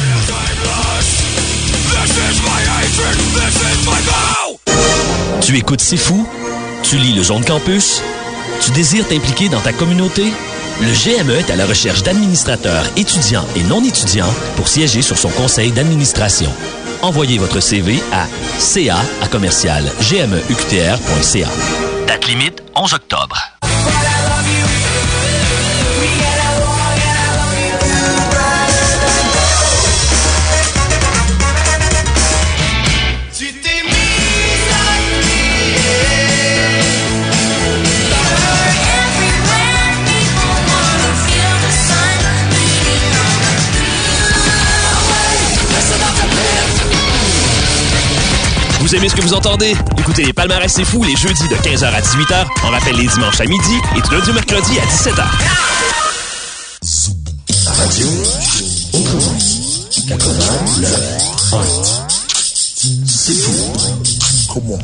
Tu écoutes C'est Fou? Tu lis le Jaune Campus? Tu désires t'impliquer dans ta communauté? Le G M E est à la recherche d'administrateurs étudiants et non étudiants pour siéger sur son conseil d'administration. Envoyez votre C V à ca à commercial gmeuqtr point c a. Date limite onze octobre. Vous aimez ce que vous entendez? Écoutez les Palmarès C'est Fou les jeudis de quinze heures à dix-huit heures. On rappelle les dimanches à midi et du lundi au mercredi à dix-sept heures. Radio Autrement. quatre-vingt-neuf un. C'est fou. Comment?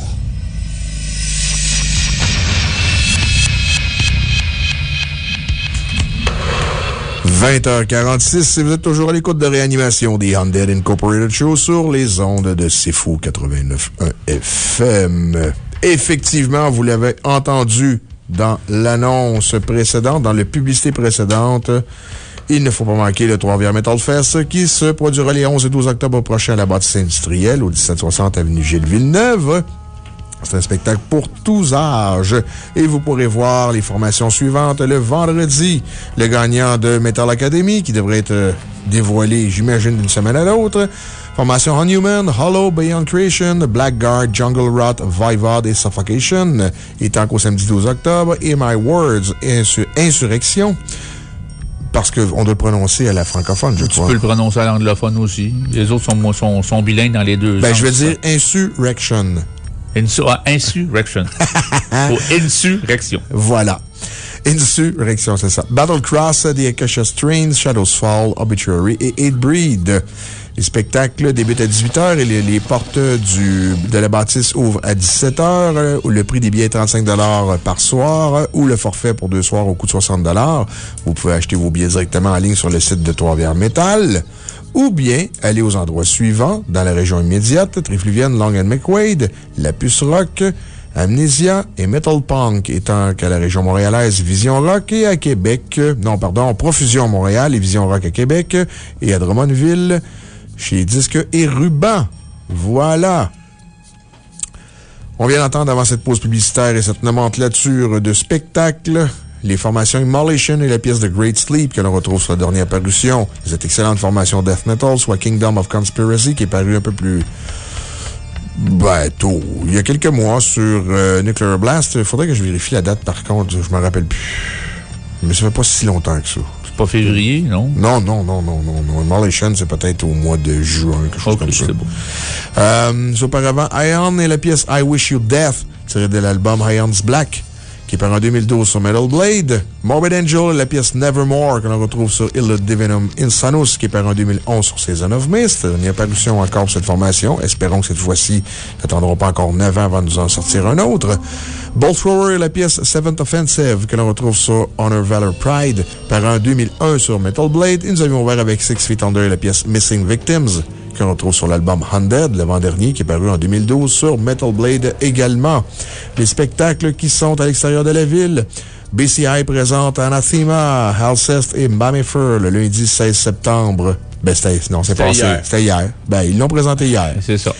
vingt heures quarante-six, et vous êtes toujours à l'écoute de Réanimation des Undead Incorporated Show sur les ondes de C'est Fou quatre-vingt-neuf point un F M. Effectivement, vous l'avez entendu dans l'annonce précédente, dans la publicité précédente, il ne faut pas manquer le Trois-Rivières Metal Fest qui se produira les onze et douze octobre prochains à la bâtisse industrielle au dix-sept soixante avenue Gilles Villeneuve. C'est un spectacle pour tous âges. Et vous pourrez voir les formations suivantes le vendredi. Le gagnant de Metal Academy, qui devrait être dévoilé, j'imagine, d'une semaine à l'autre. Formation Unhuman, Hollow, Beyond Creation, Blackguard, Jungle Rot, Voivod et Suffocation. Étant qu'au samedi douze octobre, et My Words, Insur Insurrection. Parce qu'on doit le prononcer à la francophone, je tu crois. Tu peux le prononcer à l'anglophone aussi. Les autres sont, sont, sont bilingues dans les deux. Ben, sens, je vais ça. dire Insurrection. Insur ah, insurrection. Ou insurrection. Voilà. Insurrection, c'est ça. Battle Cross, The Acacia Strains, Shadows Fall, Obituary et Hatebreed. Les spectacles débutent à dix-huit heures et les, les portes du, de la bâtisse ouvrent à dix-sept heures. Où le prix des billets est trente-cinq dollars par soir ou le forfait pour deux soirs au coût de soixante dollars. Vous pouvez acheter vos billets directement en ligne sur le site de Trois-Rivières Metal. Ou bien aller aux endroits suivants dans la région immédiate, Trifluvienne, Long and McQuaid, La Puce Rock, Amnesia et Metal Punk, étant qu'à la région montréalaise, Vision Rock et à Québec, non, pardon, Profusion Montréal et Vision Rock à Québec et à Drummondville, chez Disque et Ruban. Voilà. On vient d'entendre avant cette pause publicitaire et cette nomenclature de spectacles les formations Immolation et la pièce de Great Sleep que l'on retrouve sur la dernière parution. Cette excellente formation Death Metal, soit Kingdom of Conspiracy, qui est paru un peu plus... Ben, tôt. Il y a quelques mois sur euh, Nuclear Blast. Il faudrait que je vérifie la date, par contre. Je me rappelle plus. Mais ça fait pas si longtemps que ça. C'est pas février, non? Non, non, non, non, non. non. Immolation, c'est peut-être au mois de juin, quelque chose okay, comme ça. C'est beau. Euh, auparavant, Ion et la pièce I Wish You Death, tirée de l'album Ion's Black, qui est paru en deux mille douze sur Metal Blade. Morbid Angel et la pièce Nevermore, que l'on retrouve sur Illa Divinum Insanus, qui est paru en deux mille onze sur Season of Mist. Dernière parution encore pour cette formation. Espérons que cette fois-ci, nous n'attendrons pas encore neuf ans avant de nous en sortir un autre. Bolt Thrower et la pièce Seventh Offensive, que l'on retrouve sur Honor, Valor, Pride, paru en deux mille un sur Metal Blade. Et nous avions ouvert avec Six Feet Under et la pièce Missing Victims, qu'on retrouve sur l'album Undead, l'avant-dernier, qui est paru en deux mille douze sur Metal Blade également. Les spectacles qui sont à l'extérieur de la ville. B C I présente Anathema, Alceste et Mamifer le lundi seize septembre. Ben, c'était, non, c'est passé. C'était hier. Ben, ils l'ont présenté hier. C'est ça.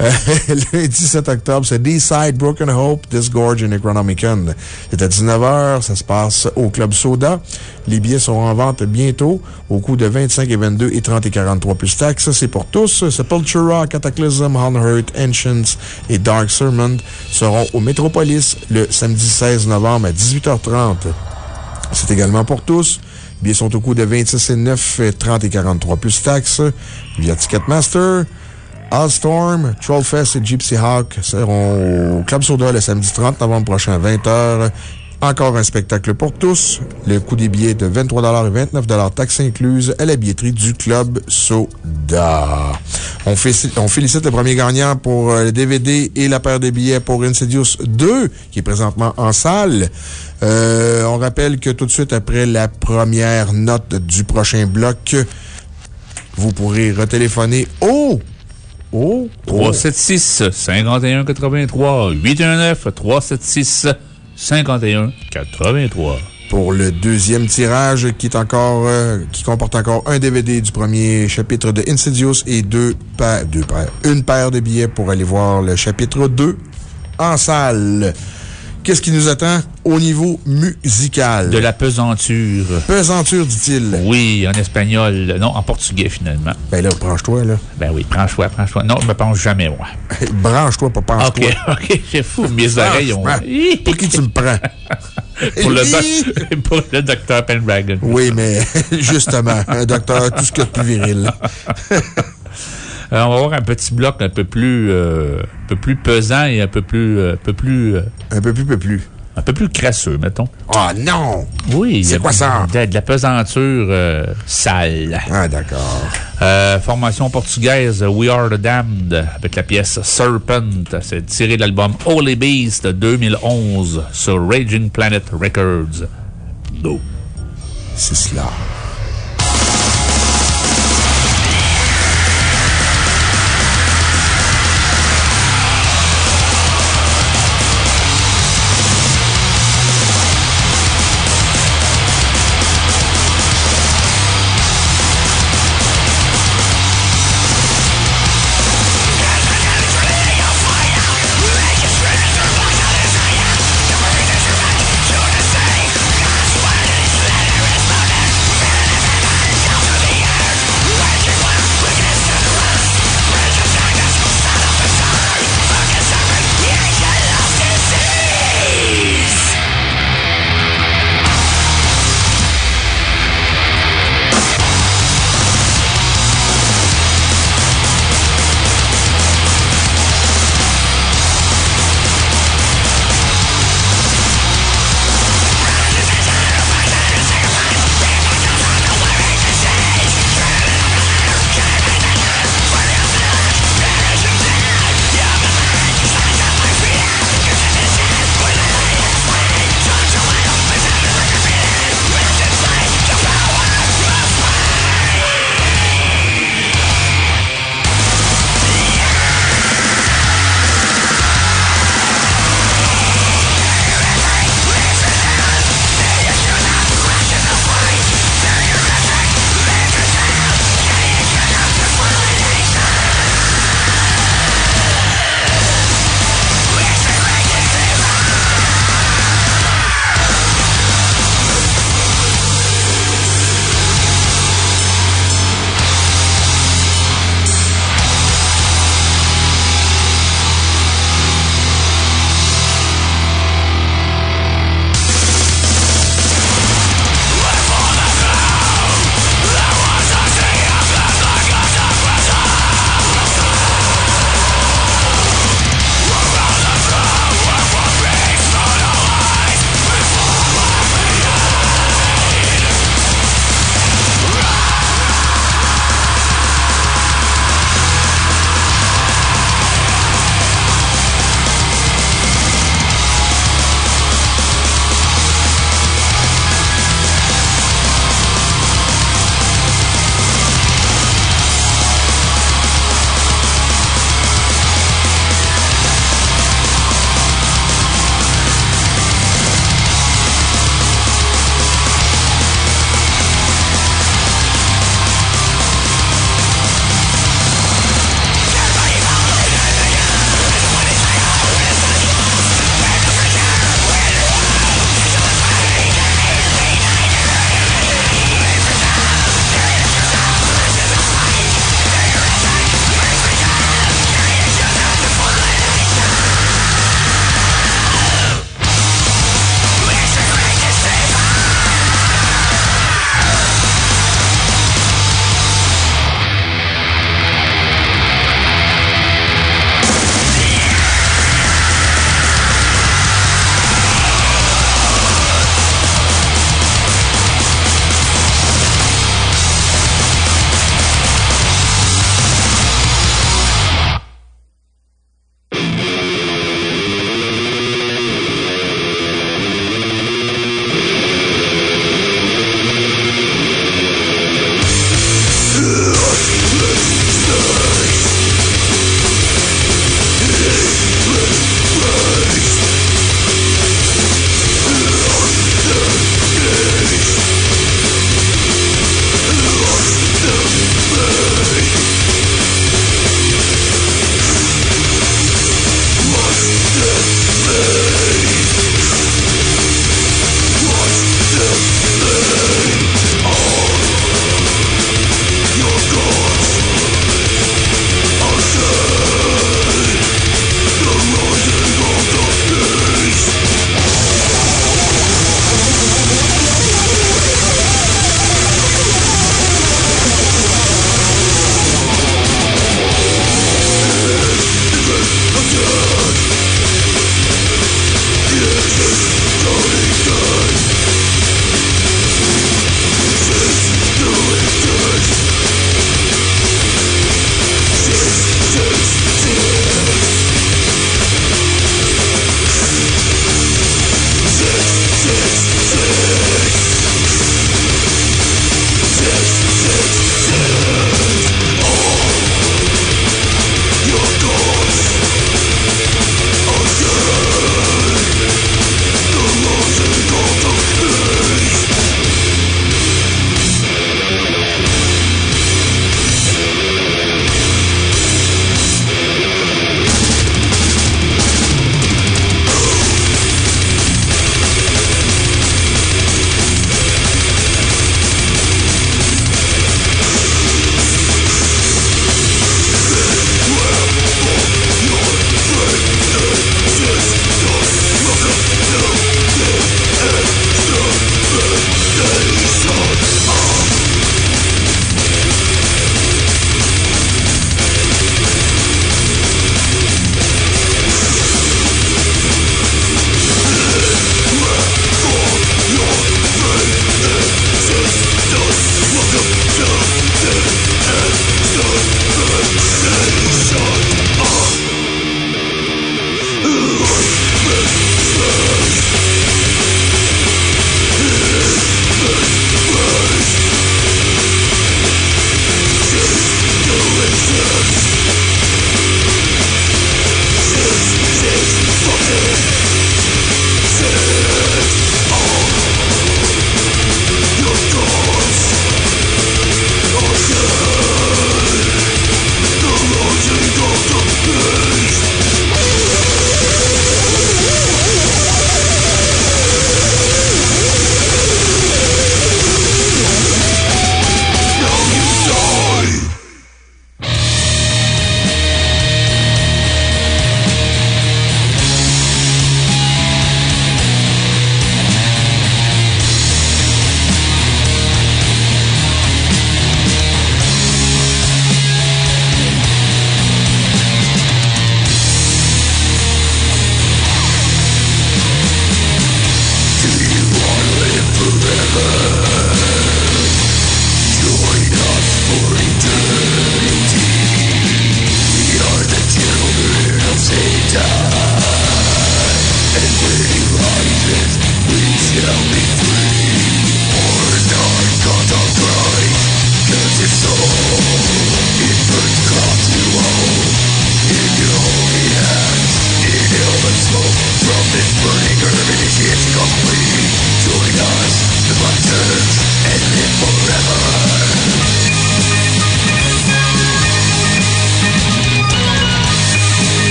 Euh, le dix-sept octobre, c'est D-Side, Broken Hope, Disgorge et Necronomicon. C'est à dix-neuf heures. Ça se passe au Club Soda. Les billets seront en vente bientôt au coût de vingt-cinq et vingt-deux et trente et quarante-trois plus taxes. Ça, c'est pour tous. Sepultura, Cataclysm, Unhurt, Ancients et Dark Sermon seront au Metropolis le samedi seize novembre à dix-huit heures trente. C'est également pour tous. Les billets sont au coût de vingt-six et neuf, trente et quarante-trois plus taxes. Via Ticketmaster, Allstorm, Trollfest et Gypsy Hawk seront au Club Soda le samedi trente novembre prochain à vingt heures. Encore un spectacle pour tous. Le coût des billets de vingt-trois et vingt-neuf taxes incluses à la billetterie du Club Soda. On, fait, on félicite le premier gagnant pour le D V D et la paire de billets pour Insidious deux, qui est présentement en salle. Euh, on rappelle que tout de suite après la première note du prochain bloc, vous pourrez retéléphoner au au trois sept six, cinq un huit trois, huit un neuf, trois sept six, cinq un huit trois. Pour le deuxième tirage qui est encore, euh, qui comporte encore un D V D du premier chapitre de Insidious et deux paires, deux paires, une paire de billets pour aller voir le chapitre deux en salle. Qu'est-ce qui nous attend au niveau musical? De la pesanture. Pesanture, dit-il. Oui, en espagnol. Non, en portugais, finalement. Ben là, branche-toi, là. Ben oui, branche-toi, branche-toi. Non, je me penche jamais, moi. Branche-toi, pas penche-toi. OK, OK, c'est fou. Mes oreilles ont. Pour qui tu me prends? pour, le doc... pour le docteur Pendragon. Oui, mais justement, un docteur, tout ce qu'il y a de plus viril. Alors, on va avoir un petit bloc un peu plus, euh, un peu plus pesant et un peu plus, euh, un peu plus, euh, un peu plus, peu plus. Un peu plus crasseux, mettons. Ah, oh, non! Oui. C'est quoi ça? De, de la pesanture euh, sale. Ah, d'accord. Euh, formation portugaise, We Are the Damned, avec la pièce Serpent. C'est tiré de l'album Holy Beast de deux mille onze sur Raging Planet Records. Go. C'est cela. Fire!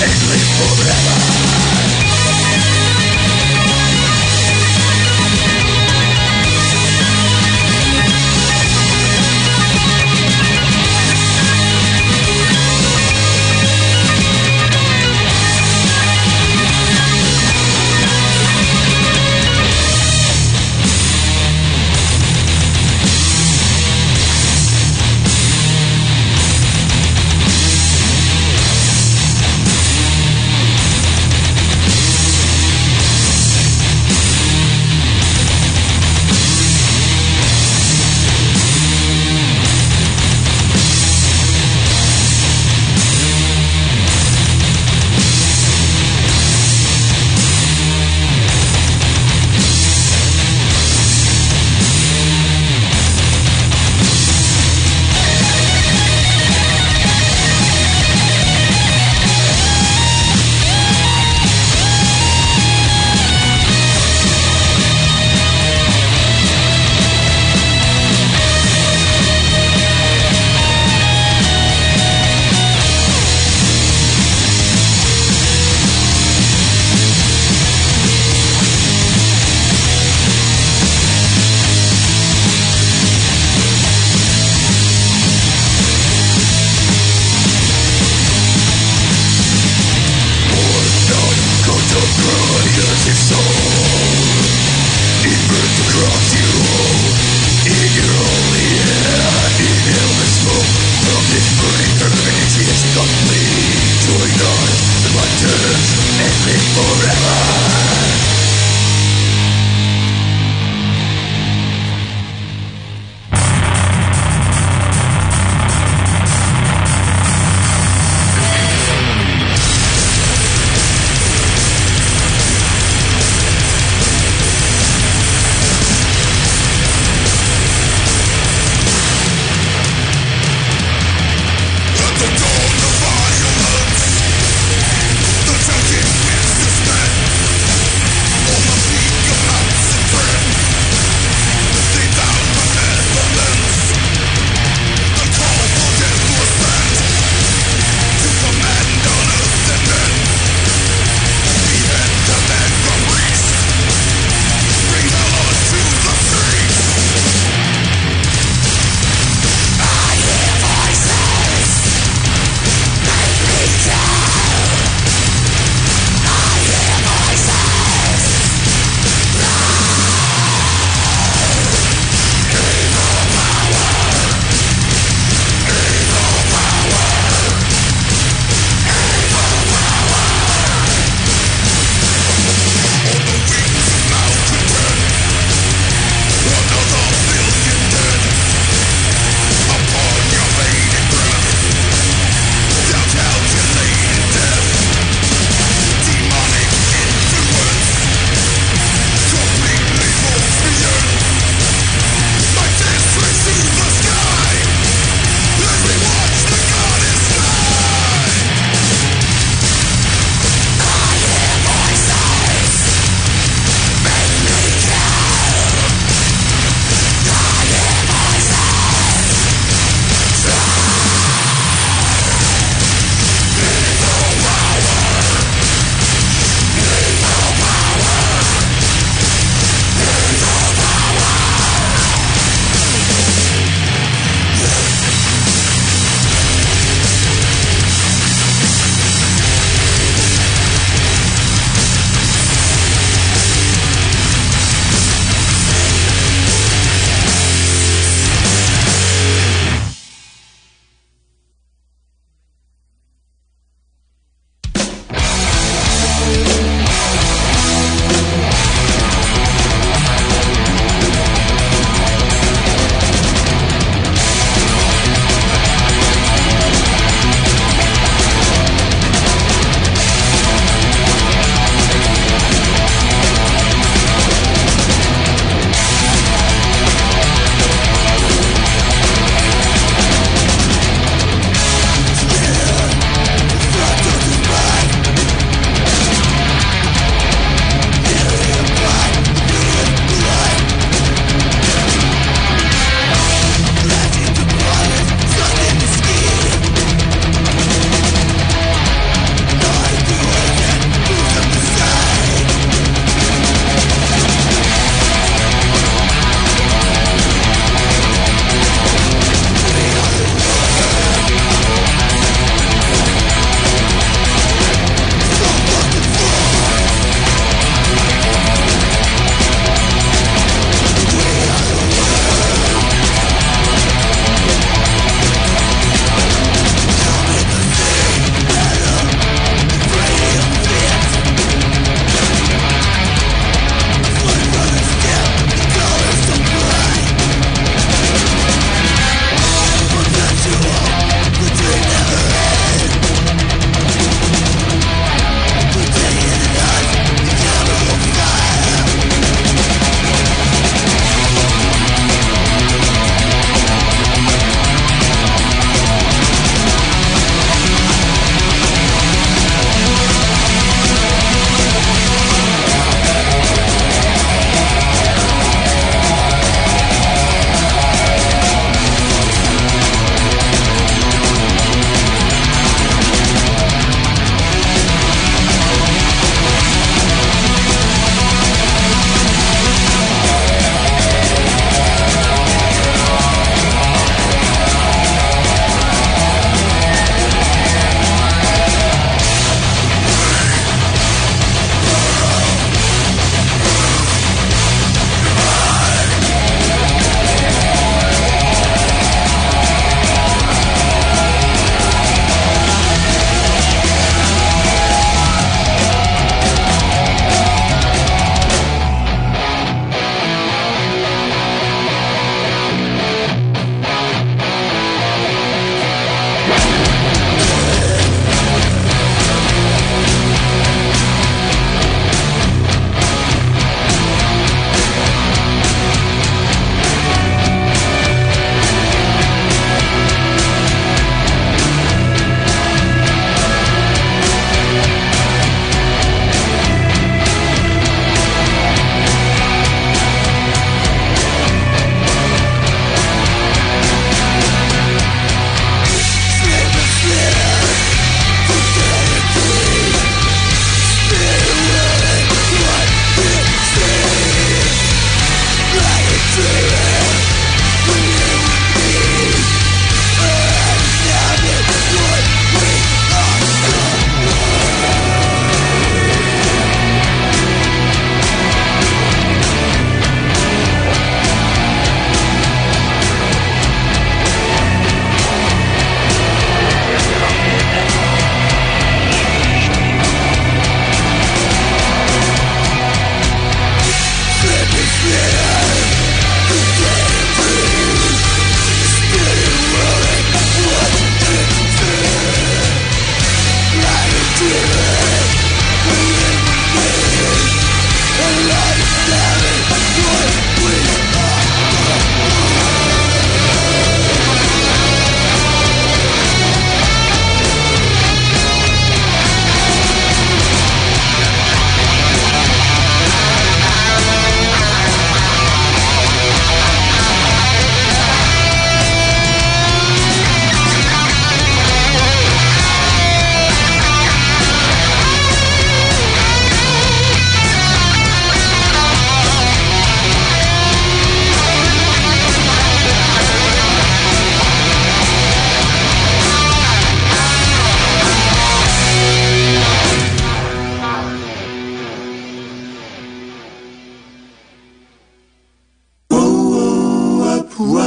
The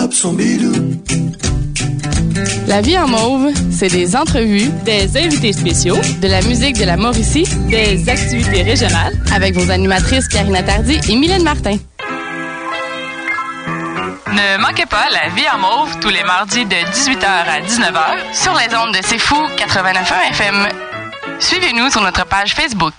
tape son bidou. La vie en mauve, c'est des entrevues, des invités spéciaux, de la musique de la Mauricie, des activités régionales, avec vos animatrices Karina Tardy et Mylène Martin. Ne manquez pas La vie en mauve tous les mardis de dix-huit heures à dix-neuf heures sur les ondes de C'est Fou quatre-vingt-neuf point un F M. Suivez-nous sur notre page Facebook.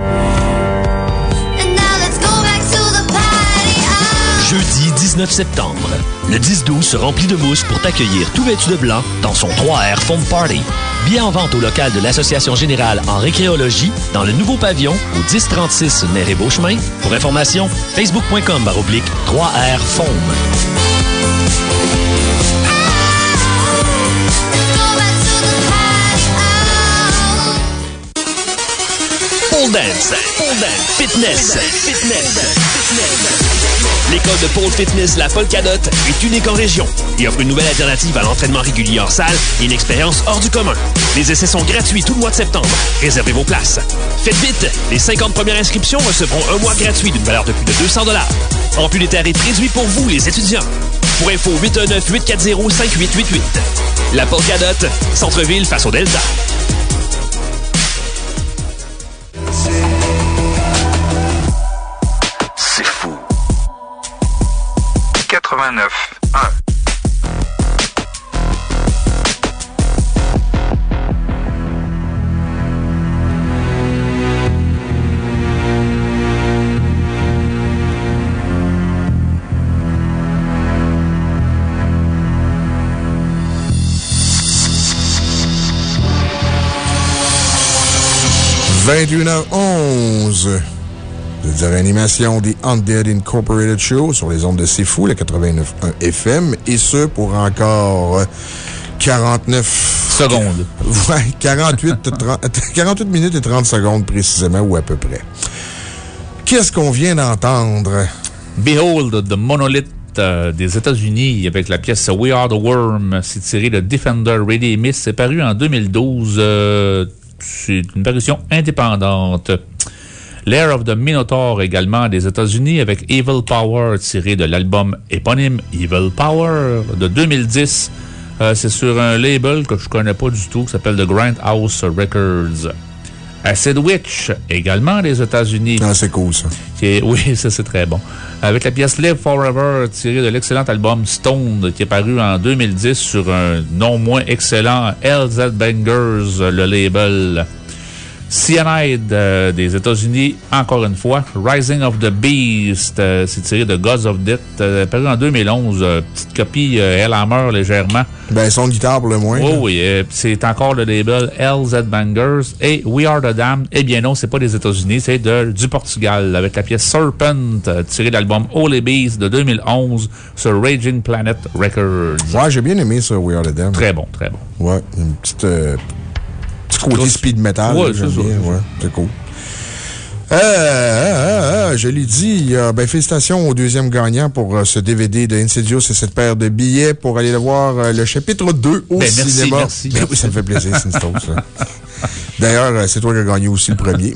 Jeudi dix-neuf septembre, le dix douze se remplit de mousse pour t'accueillir tout vêtu de blanc dans son trois R Foam Party. Billets en vente au local de l'Association Générale en Récréologie dans le nouveau pavillon au dix trente-six Néré-Beauchemin. Pour information, facebook point com barre oblique trois R Foam. Pole dance, pole dance, fitness, fitness, fitness. L'école de pole fitness La Polkadote est unique en région et offre une nouvelle alternative à l'entraînement régulier en salle et une expérience hors du commun. Les essais sont gratuits tout le mois de septembre. Réservez vos places. Faites vite! Les cinquante premières inscriptions recevront un mois gratuit d'une valeur de plus de deux cents dollars. En plus des tarifs réduits pour vous, les étudiants. Pour info, huit un neuf, huit quatre zéro, cinq huit huit huit. La Polkadote, centre-ville face au Delta. C'est fou. quatre-vingt-neuf un. vingt et une heures onze. C'est-à-dire animation des Undead Incorporated Show sur les ondes de C'est Fou, le quatre-vingt-neuf point un F M, et ce pour encore quarante-neuf secondes. Ouais, quarante-huit, trente, quarante-huit minutes et trente secondes précisément, ou à peu près. Qu'est-ce qu'on vient d'entendre? Behold the Monolith euh, des États-Unis avec la pièce We Are the Worm. C'est tiré de Defender Ready Miss. C'est paru en deux mille douze. Euh, c'est une parution indépendante. Lair of the Minotaur également des États-Unis avec Evil Power tiré de l'album éponyme Evil Power de deux mille dix. Euh, c'est sur un label que je connais pas du tout qui s'appelle The Grindhouse Records. Acid Witch également des États-Unis. Ah, c'est cool ça. Qui est, oui, ça c'est très bon. Avec la pièce Live Forever tirée de l'excellent album Stoned qui est paru en deux mille dix sur un non moins excellent L Z Bangers, le label. Cyanide euh, des États-Unis, encore une fois. Rising of the Beast, euh, c'est tiré de Gods of Death, euh, paru en deux mille onze. Euh, petite copie euh, Hellhammer légèrement. Ben, son de guitare pour le moins. Oh, oui, euh, c'est encore le label L Z Bangers. Et We Are the Damned, eh bien non, c'est pas des États-Unis, c'est de, du Portugal, avec la pièce Serpent, euh, tirée de l'album Holy Beast de deux mille onze sur Raging Planet Records. Ouais, j'ai bien aimé ça, We Are the Damned. Très bon, très bon. Ouais, une petite. Euh, Petit côté speed metal. Ouais, c'est ça. Ouais, c'est cool. Euh, euh, euh, je l'ai dit, euh, ben, félicitations au deuxième gagnant pour euh, ce D V D de Insidious et cette paire de billets pour aller le voir euh, le chapitre deux au ben, cinéma. Merci, merci. Ben, oui, ça me fait plaisir, c'est une story, ça. D'ailleurs, euh, c'est toi qui as gagné aussi le premier.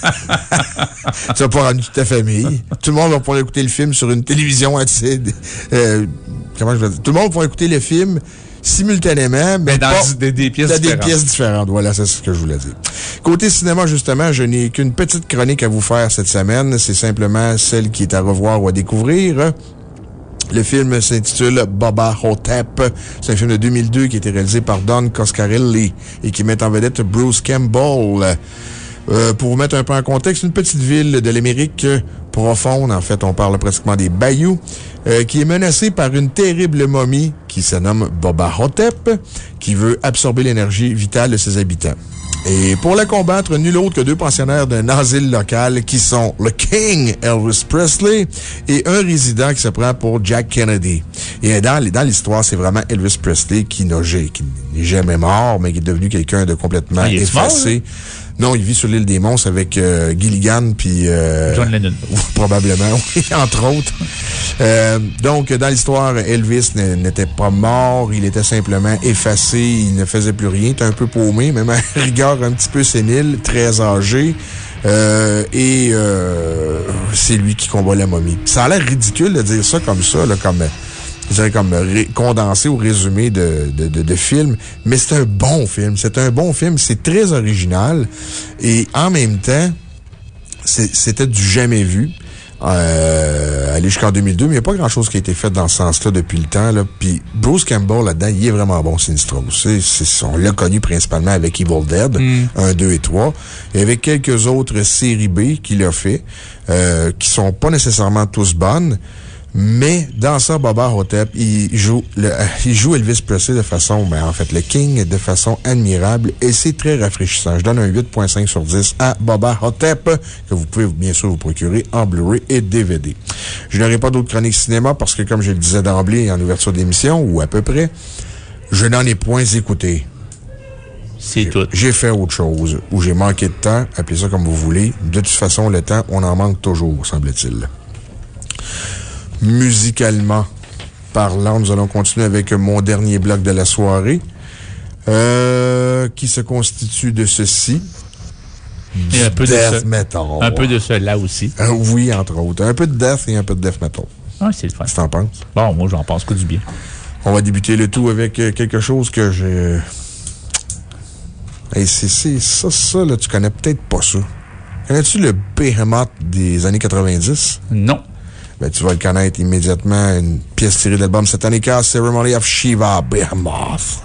Tu vas pas rendre toute ta famille. Tout le monde va pouvoir écouter le film sur une télévision acide. Euh, comment je vais dire? Tout le monde va pouvoir écouter le film simultanément, mais, mais dans pas, des, des, pièces dans différentes. des pièces différentes. Voilà, c'est ce que je voulais dire. Côté cinéma, justement, je n'ai qu'une petite chronique à vous faire cette semaine. C'est simplement celle qui est à revoir ou à découvrir. Le film s'intitule Baba Hotep. C'est un film de deux mille deux qui a été réalisé par Don Coscarelli et qui met en vedette Bruce Campbell. Euh, pour vous mettre un peu en contexte, une petite ville de l'Amérique profonde, en fait, on parle pratiquement des bayous, euh, qui est menacée par une terrible momie qui se nomme Baba Hotep, qui veut absorber l'énergie vitale de ses habitants. Et pour la combattre, nul autre que deux pensionnaires d'un asile local qui sont le King Elvis Presley et un résident qui se prend pour Jack Kennedy. Et dans, dans l'histoire, c'est vraiment Elvis Presley qui n'est jamais mort, mais qui est devenu quelqu'un de complètement ah, il est effacé. Mort, non, il vit sur l'île des Monstres avec euh, Gilligan puis euh, John Lennon. Probablement, oui, entre autres. Euh, donc, dans l'histoire, Elvis n'était pas mort, il était simplement effacé, il ne faisait plus rien, il était un peu paumé, même à rigueur un petit peu sénile, très âgé. Euh, et euh, c'est lui qui combat la momie. Ça a l'air ridicule de dire ça comme ça, là, comme... je dirais comme ré, condensé ou résumé de, de, de, de film. Mais c'est un bon film. C'est un bon film. C'est très original. Et en même temps, c'était du jamais vu. Euh, aller jusqu'en deux mille deux, mais il n'y a pas grand-chose qui a été fait dans ce sens-là depuis le temps, là. Puis Bruce Campbell, là-dedans, il est vraiment bon, Sinistro. C'est, c'est, on l'a connu principalement avec Evil Dead, mm. un, deux et trois, et avec quelques autres séries B qu'il a fait, euh, qui sont pas nécessairement tous bonnes. Mais dans ça, Bubba Ho-Tep, il joue, le, il joue Elvis Presley de façon, ben, en fait, le King de façon admirable et c'est très rafraîchissant. Je donne un huit virgule cinq sur dix à Bubba Ho-Tep, que vous pouvez bien sûr vous procurer en Blu-ray et D V D. Je n'aurai pas d'autres chroniques cinéma parce que, comme je le disais d'emblée en ouverture d'émission, ou à peu près, je n'en ai point écouté. C'est tout. J'ai fait autre chose, ou j'ai manqué de temps, appelez ça comme vous voulez. De toute façon, le temps, on en manque toujours, semble-t-il. Musicalement parlant, nous allons continuer avec mon dernier bloc de la soirée, euh, qui se constitue de ceci. Et un peu death de ce, metal. Un peu de cela aussi. Euh, oui, entre autres. Un peu de death et un peu de death metal. Ah, c'est le fun. Qu'est-ce que t'en penses? Bon, moi, j'en pense que du bien. On va débuter le tout avec quelque chose que je... Hey, c'est, c'est ça, ça, là, tu connais peut-être pas ça. Connais-tu le Behemoth des années quatre-vingt-dix? Non. Ben, tu vas le connaître immédiatement. Une pièce tirée de l'album Satanica, Ceremony of Shiva, Behemoth.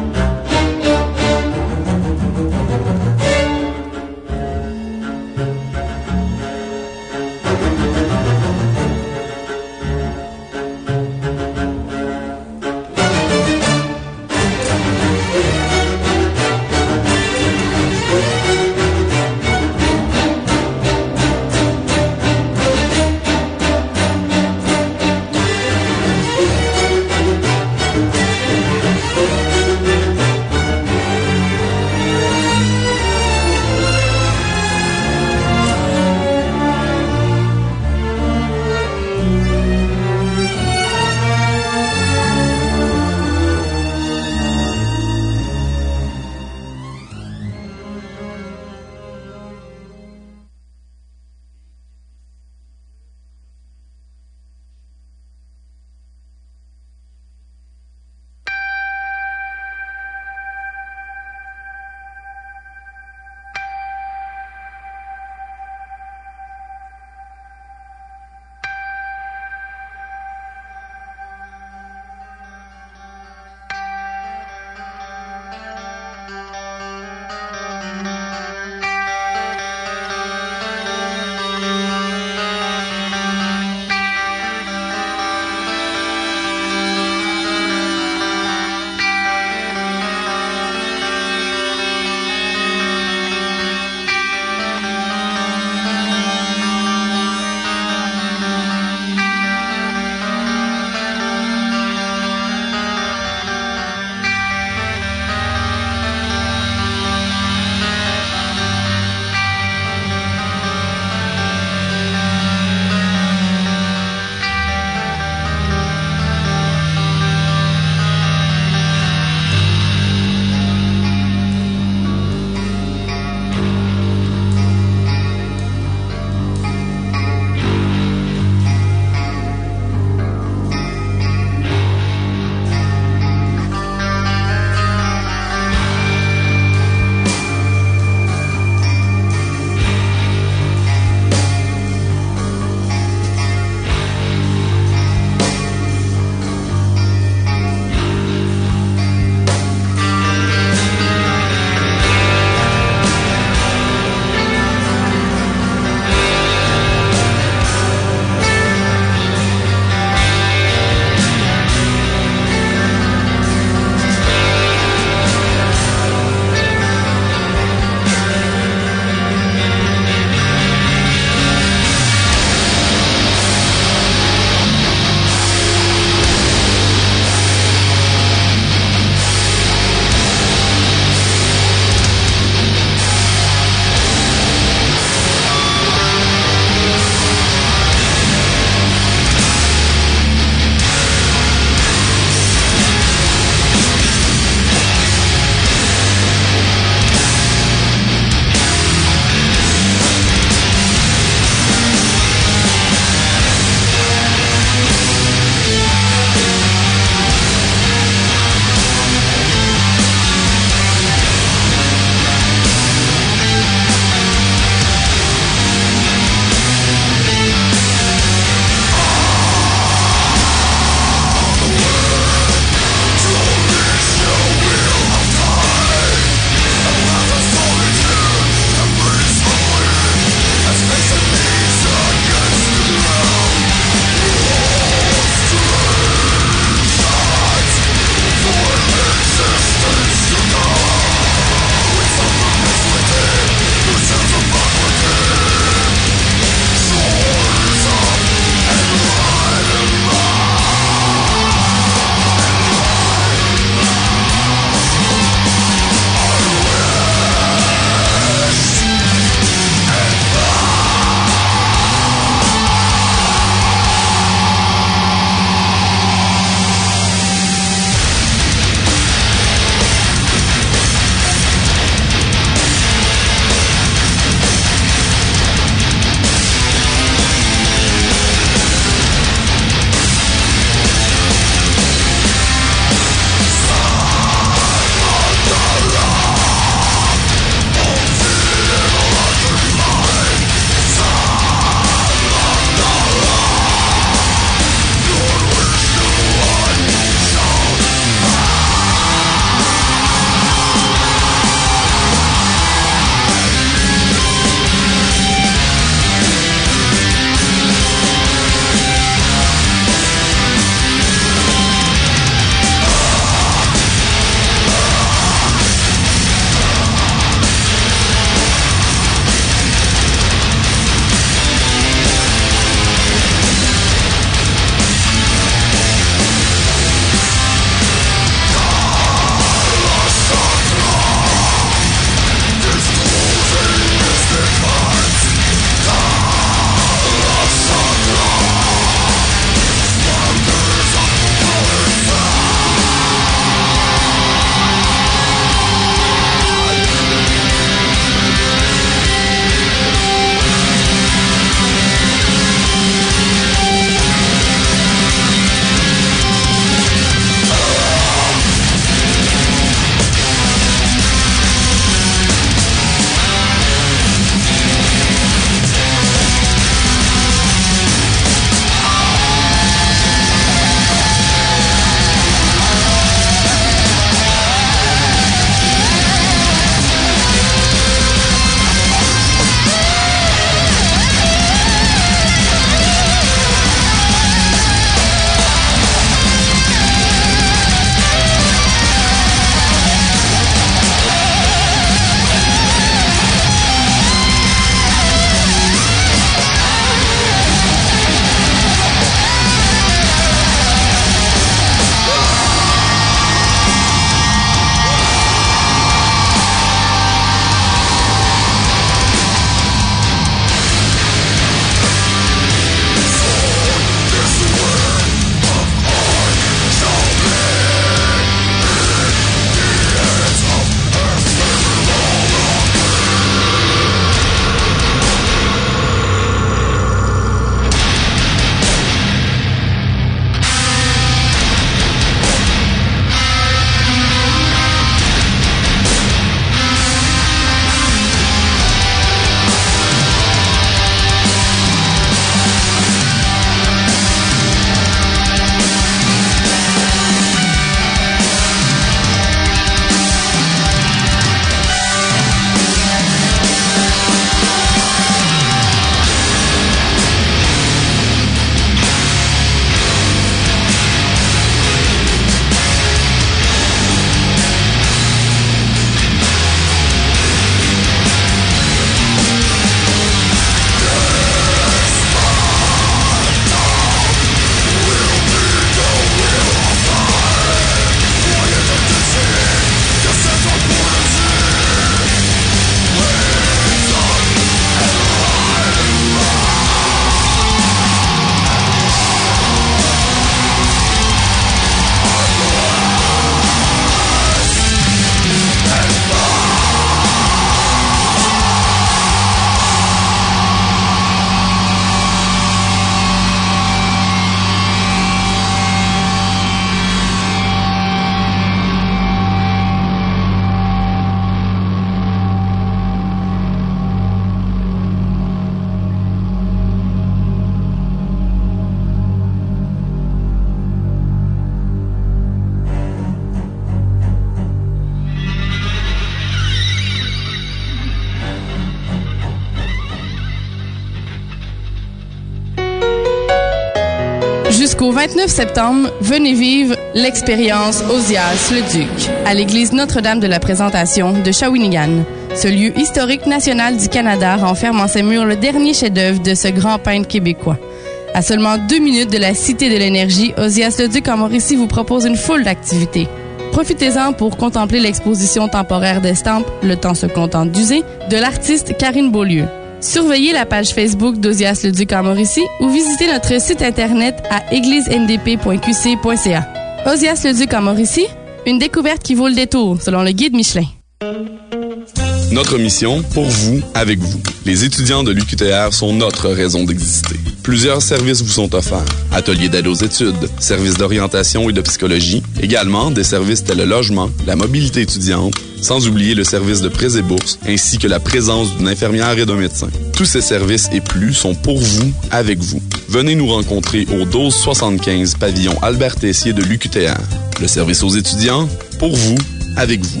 Jusqu'au vingt-neuf septembre, venez vivre l'expérience Ozias le Duc à l'église Notre-Dame de la Présentation de Shawinigan. Ce lieu historique national du Canada renferme en ses murs le dernier chef-d'œuvre de ce grand peintre québécois. À seulement deux minutes de la Cité de l'Énergie, Ozias le Duc en Mauricie vous propose une foule d'activités. Profitez-en pour contempler l'exposition temporaire d'estampes « Le temps se contente d'user » de l'artiste Karine Beaulieu. Surveillez la page Facebook d'Ozias le Duc en Mauricie ou visitez notre site internet à église n d p point q c point c a. Ozias le Duc en Mauricie, une découverte qui vaut le détour, selon le guide Michelin. Notre mission, pour vous, avec vous. Les étudiants de l'U Q T R sont notre raison d'exister. Plusieurs services vous sont offerts. Ateliers d'aide aux études, services d'orientation et de psychologie, également des services tels le logement, la mobilité étudiante, sans oublier le service de prêts et bourses, ainsi que la présence d'une infirmière et d'un médecin. Tous ces services et plus sont pour vous, avec vous. Venez nous rencontrer au douze soixante-quinze pavillon Albert Tessier de l'U Q T R. Le service aux étudiants, pour vous, avec vous.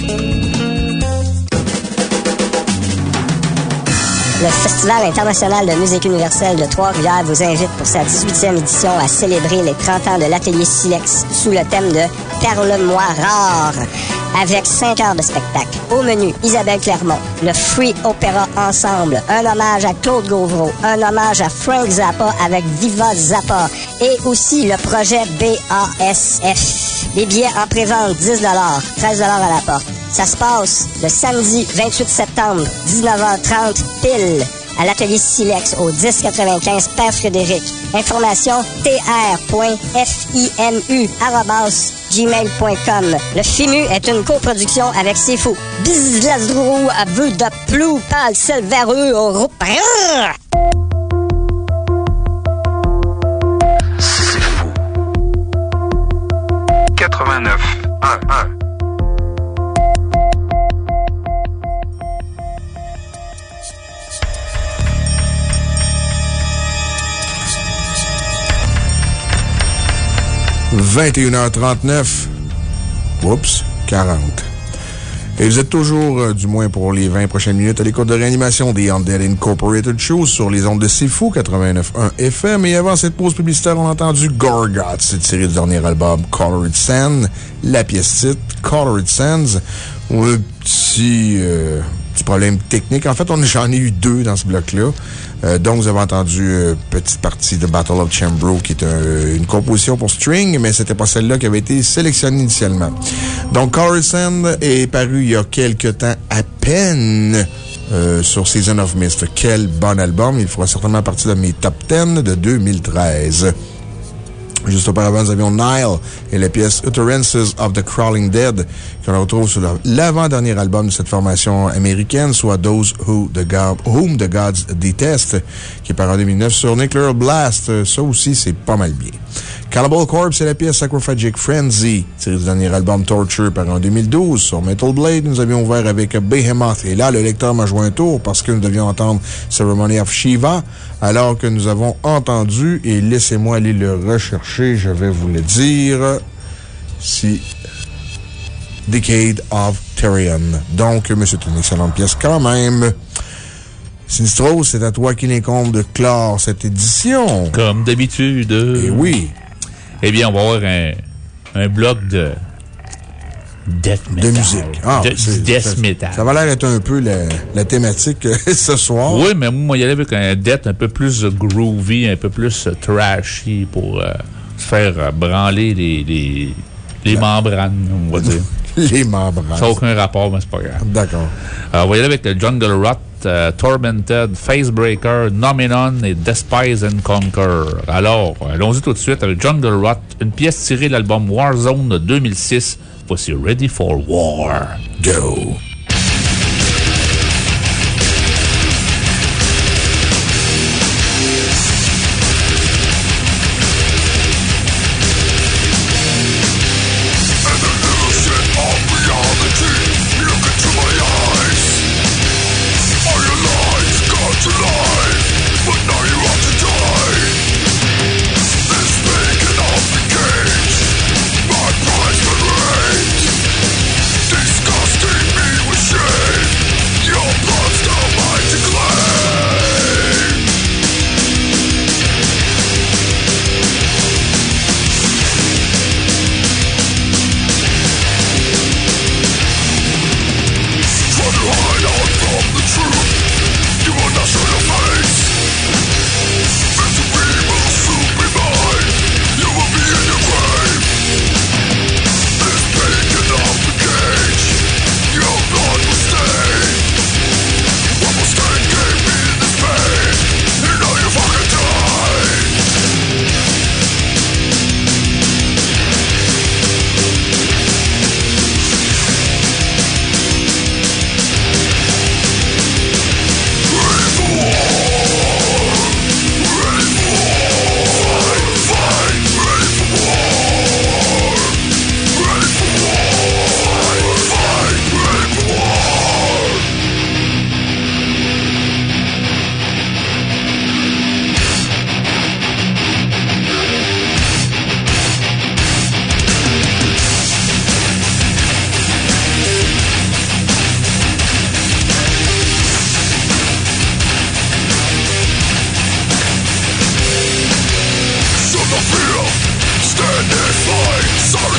Le Festival international de musique universelle de Trois-Rivières vous invite pour sa dix-huitième édition à célébrer les trente ans de l'Atelier Silex sous le thème de « Perle-moi rare » avec cinq heures de spectacle. Au menu, Isabelle Clermont, le Free Opera Ensemble, un hommage à Claude Gauvreau, un hommage à Frank Zappa avec Viva Zappa et aussi le projet B A S F. Les billets en pré-vente, dix dollars, treize dollars à la porte. Ça se passe le samedi vingt-huit septembre, dix-neuf heures trente, pile, à l'Atelier Silex, au dix quatre-vingt-quinze Père Frédéric. Information tr.fimu arobase gmail point com. Le F I M U est une coproduction avec C'est Fou. Bizlasdrou à vue de plou, pâle, selvereux, au roup. C'est Fou. quatre-vingt-neuf un un. vingt et une heures trente-neuf. Oups, quarante. Et vous êtes toujours, euh, du moins pour les vingt prochaines minutes, à l'écoute de réanimation des Undead Incorporated Shows sur les ondes de C'est Fou, quatre-vingt-neuf point un F M. Et avant cette pause publicitaire, on a entendu Gorgoth, c'est tiré du dernier album Colored Sand, la pièce titre Colored Sands. Un petit, euh, petit problème technique. En fait, on j'en ai eu deux dans ce bloc-là. Euh, donc, vous avez entendu euh, petite partie de Battle of Chambro, qui est un, une composition pour string, mais c'était pas celle-là qui avait été sélectionnée initialement. Donc, Colored Sand est paru il y a quelques temps à peine euh, sur Season of Mist. Quel bon album! Il fera certainement partie de mes top dix de deux mille treize. Juste auparavant, nous avions Nile et la pièce Utterances of the Crawling Dead, qu'on retrouve sur l'avant-dernier album de cette formation américaine, soit Those Who the God, Whom the Gods Detest, qui est paru en deux mille neuf sur Nuclear Blast. Ça aussi, c'est pas mal bien. Cannibal Corpse et la pièce Sacrophagic Frenzy, tirée du dernier album Torture, paru en deux mille douze. Sur Metal Blade, nous avions ouvert avec Behemoth. Et là, le lecteur m'a joué un tour parce que nous devions entendre Ceremony of Shiva, alors que nous avons entendu, et laissez-moi aller le rechercher, je vais vous le dire, si Decade of Therion. Donc, mais c'est une excellente pièce quand même. Sinistro, c'est à toi qu'il incombe de clore cette édition. Comme d'habitude. Eh oui. Eh bien, on va avoir un, un bloc de death metal. De musique. Ah, de, du death metal. Ça va l'air être un peu la, la thématique ce soir. Oui, mais moi, il y allait avec un death un peu plus groovy, un peu plus trashy pour euh, faire euh, branler les, les, les la... membranes, on va dire. Les membranes. Ça n'a aucun rapport, mais c'est pas grave. D'accord. Alors, on va y aller avec le Jungle Rot, euh, Tormented, Facebreaker, Nomenon et Despise and Conquer. Alors, allons-y tout de suite avec Jungle Rot, une pièce tirée de l'album Warzone de deux mille six. Voici Ready for War. Go! Disgusting me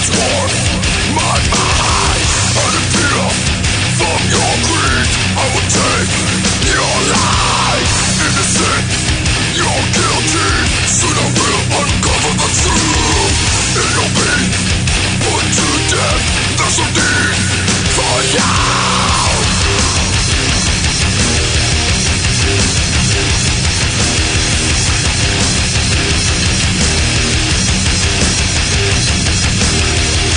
Thank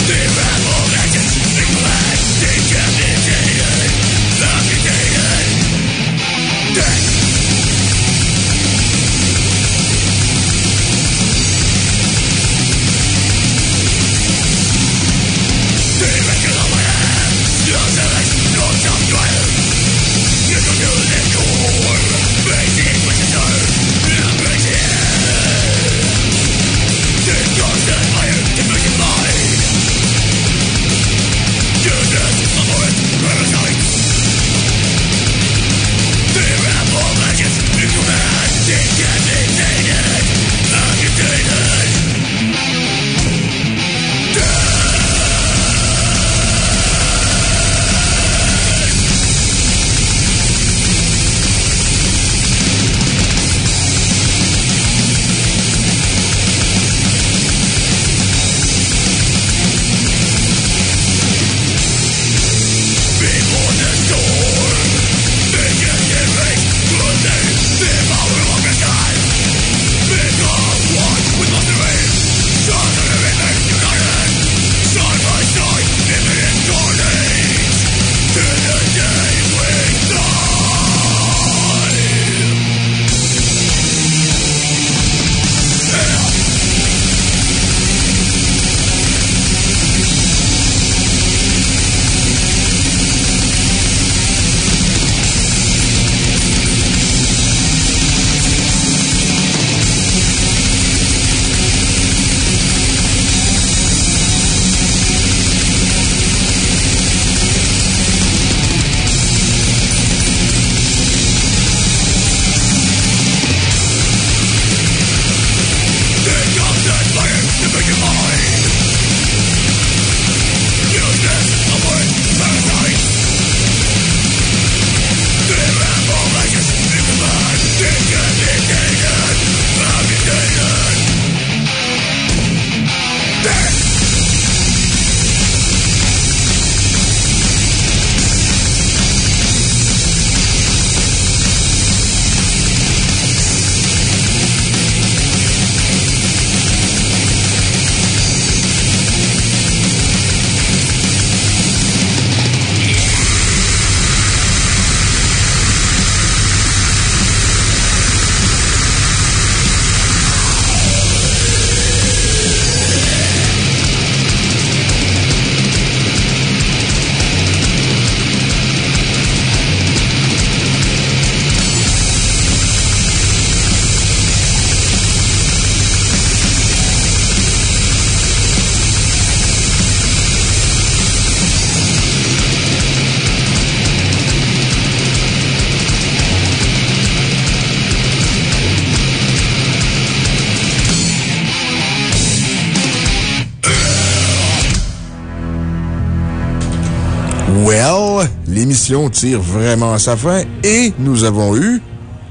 Well, l'émission tire vraiment à sa fin et nous avons eu...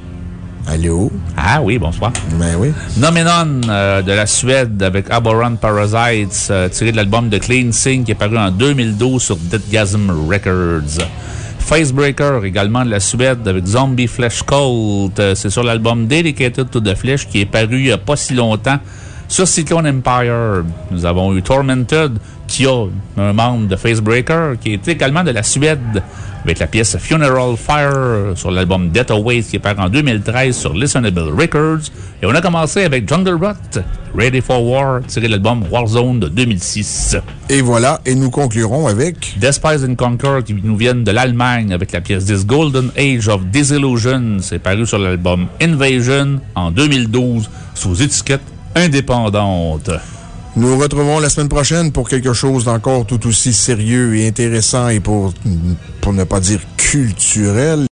Allô? Ah oui, bonsoir. Ben oui. Nomenon euh, de la Suède avec Abhorrent Parasites, euh, tiré de l'album de Cleansing qui est paru en deux mille douze sur Deathgasm Records. Facebreaker, également de la Suède, avec Zombie Flesh Cult. Euh, C'est sur l'album Dedicated to the Flesh qui est paru il n'y a pas si longtemps sur Cyclone Empire. Nous avons eu Tormented, qui a un membre de Facebreaker, qui est également de la Suède, avec la pièce Funeral Fire sur l'album Death Awaits qui est paru en deux mille treize sur Listenable Records. Et on a commencé avec Jungle Rot, Ready for War, tiré de l'album Warzone de deux mille six. Et voilà, et nous conclurons avec Despise and Conquer qui nous viennent de l'Allemagne avec la pièce This Golden Age of Disillusion. C'est paru sur l'album Invasion en deux mille douze sous étiquette indépendante. Nous retrouvons la semaine prochaine pour quelque chose d'encore tout aussi sérieux et intéressant et pour, pour ne pas dire culturel.